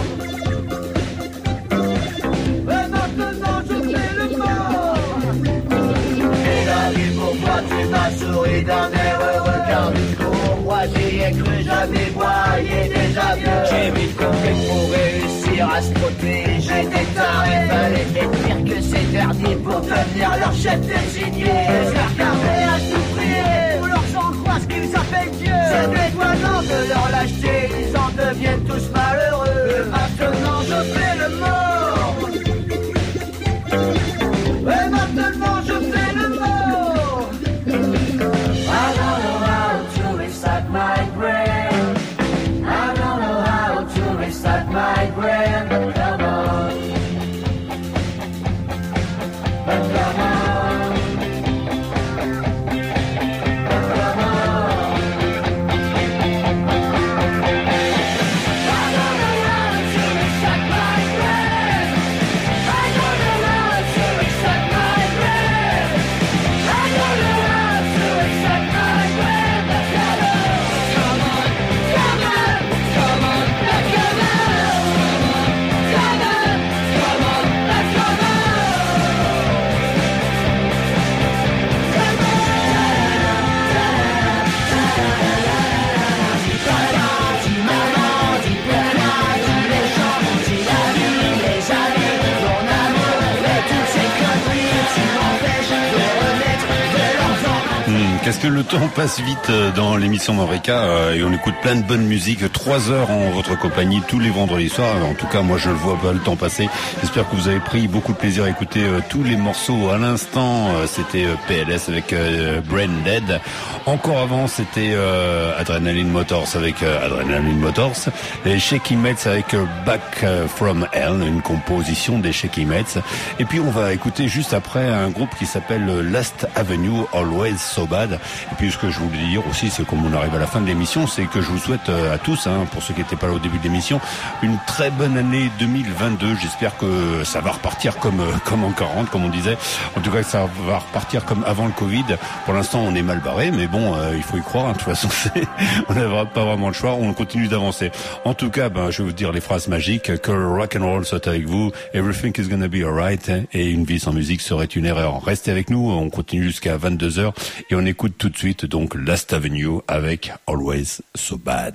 Et maintenant je fais le mort. Et la vie pourquoi tu m'as souri d'un air heureux car du coup moi j'y ai cru, j'avais voyé déjà vieux. J'ai mis le complet pour réussir à se protéger des tarés. Fallait être pire que ces derniers pour devenir leur chef désigné. Les faire garder à tout prier pour leurs angoisses qu'ils appellent Dieu. C'est dévoilant de leur lâcheté, ils en deviennent tous malheureux. Et maintenant je fais le mort. Et maintenant je fais le mort. I don't know how to reset my brain. I don't know how to reset my brain. But come on. But come on. But come on. I don't know how to reset my brain. I don't know how to reset my brain. I don't know how to reset my brain. But come on. Come on. Come on. Let's go now. Come on. Come on. Let's go now. Hmm, Qu'est-ce que le temps passe vite euh, dans l'émission Mavrika euh, et on écoute plein de bonne musique, trois heures en votre compagnie tous les vendredis soirs. En tout cas, moi je le vois pas le temps passer. J'espère que vous avez pris beaucoup de plaisir à écouter euh, tous les morceaux à l'instant. Euh, c'était euh, P L S avec euh, Brain Dead. Encore avant, c'était euh, Adrenaline Motors avec euh, Adrenaline Motors. Les Shaky Mates avec euh, Back from Hell, une composition des Shaky Mates. Et puis on va écouter juste après un groupe qui s'appelle euh, Last Avenue, Always So Bad. Et puis ce que je voulais dire aussi, c'est comme on arrive à la fin de l'émission, c'est que je vous souhaite euh, à tous, hein, pour ceux qui n'étaient pas là au début de l'émission, une très bonne année deux mille vingt-deux. J'espère que ça va repartir comme euh, comme en quarante, comme on disait. En tout cas, que ça va repartir comme avant le Covid. Pour l'instant, on est mal barré, mais bon, euh, il faut y croire. Hein. De toute façon, c'est, on n'a pas vraiment le choix. On continue d'avancer. En tout cas, ben, je vais vous dire les phrases magiques. Que le rock and roll soit avec vous. Everything is gonna be alright. Et une vie sans musique serait une erreur. Restez avec nous. On continue jusqu'à vingt-deux heures et on écoute tout de suite donc Last Avenue avec Always So Bad.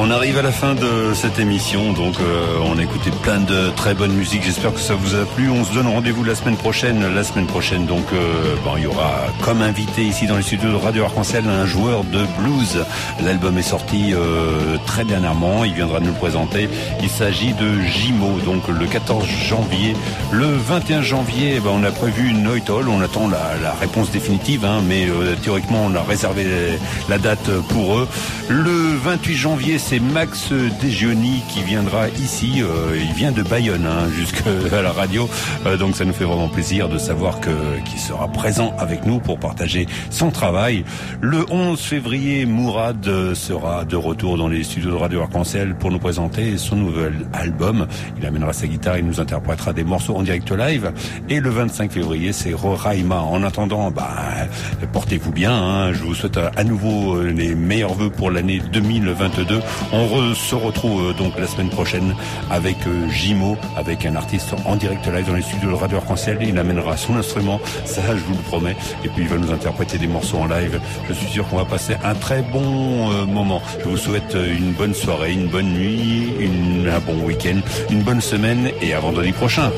On arrive à la fin de cette émission, donc euh, on a écouté plein de très bonnes musiques. J'espère que ça vous a plu. On se donne rendez-vous la semaine prochaine. La semaine prochaine, donc, euh, bon, il y aura comme invité ici dans les studios de Radio Arc-en-Ciel un joueur de blues. L'album est sorti euh, très dernièrement. Il viendra nous le présenter. Il s'agit de Jimo. Donc le quatorze janvier, le vingt et un janvier, eh ben, on a prévu une Night Hall. On attend la, la réponse définitive, hein, mais euh, théoriquement on a réservé la date pour eux. Le vingt-huit janvier, c'est Max Degioni qui viendra ici. Euh, il vient de Bayonne, hein, jusqu'à la radio. Euh, donc ça nous fait vraiment plaisir de savoir que qu'il sera présent avec nous pour partager son travail. Le onze février, Mourad sera de retour dans les studios de Radio Arc-en-Ciel pour nous présenter son nouvel album. Il amènera sa guitare, il nous interprétera des morceaux en direct live. Et le vingt-cinq février, c'est Roraima. En attendant, bah, portez-vous bien, hein. Je vous souhaite à nouveau les meilleurs vœux pour l'année deux mille vingt-deux. On re, se retrouve donc la semaine prochaine avec euh, Jimo, avec un artiste en direct live dans les studios de Radio Arc-en-Ciel. Il amènera son instrument, ça je vous le promets, et puis il va nous interpréter des morceaux en live. Je suis sûr qu'on va passer un très bon euh, moment. Je vous souhaite une bonne soirée, une bonne nuit, une, un bon week-end, une bonne semaine, et à vendredi prochain.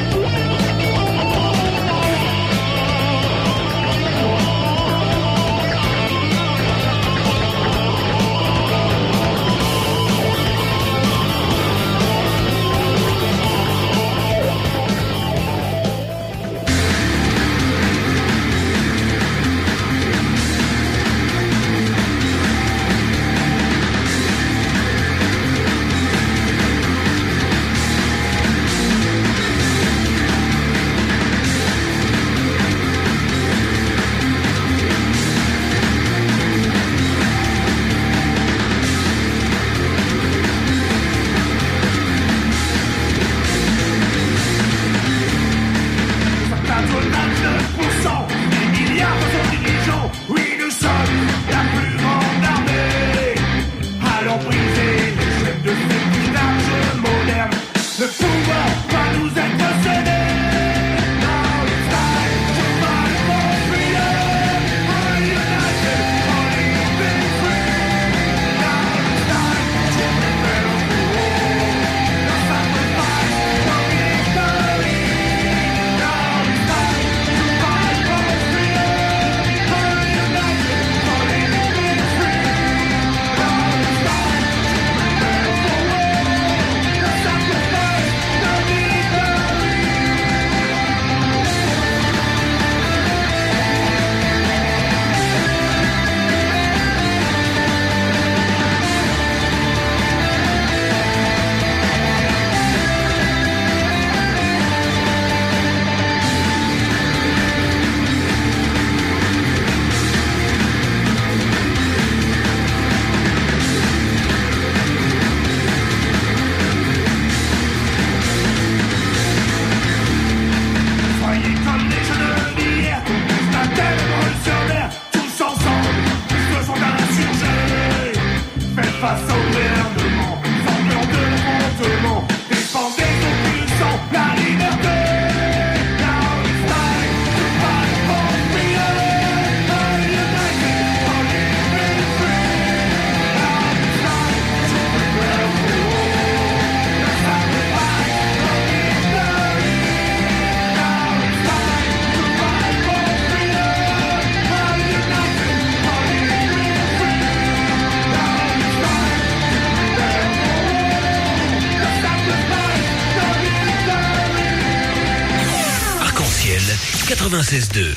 quatre-vingt-seize deux.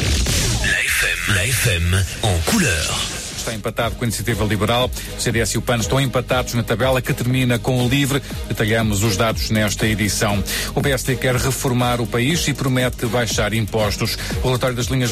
La F M. La F M en couleur. Está empatado com a Iniciativa Liberal. O C D S e o P A N estão empatados na tabela que termina com o LIVRE. Detalhamos os dados nesta edição. O P S D quer reformar o país e promete baixar impostos. O relatório das linhas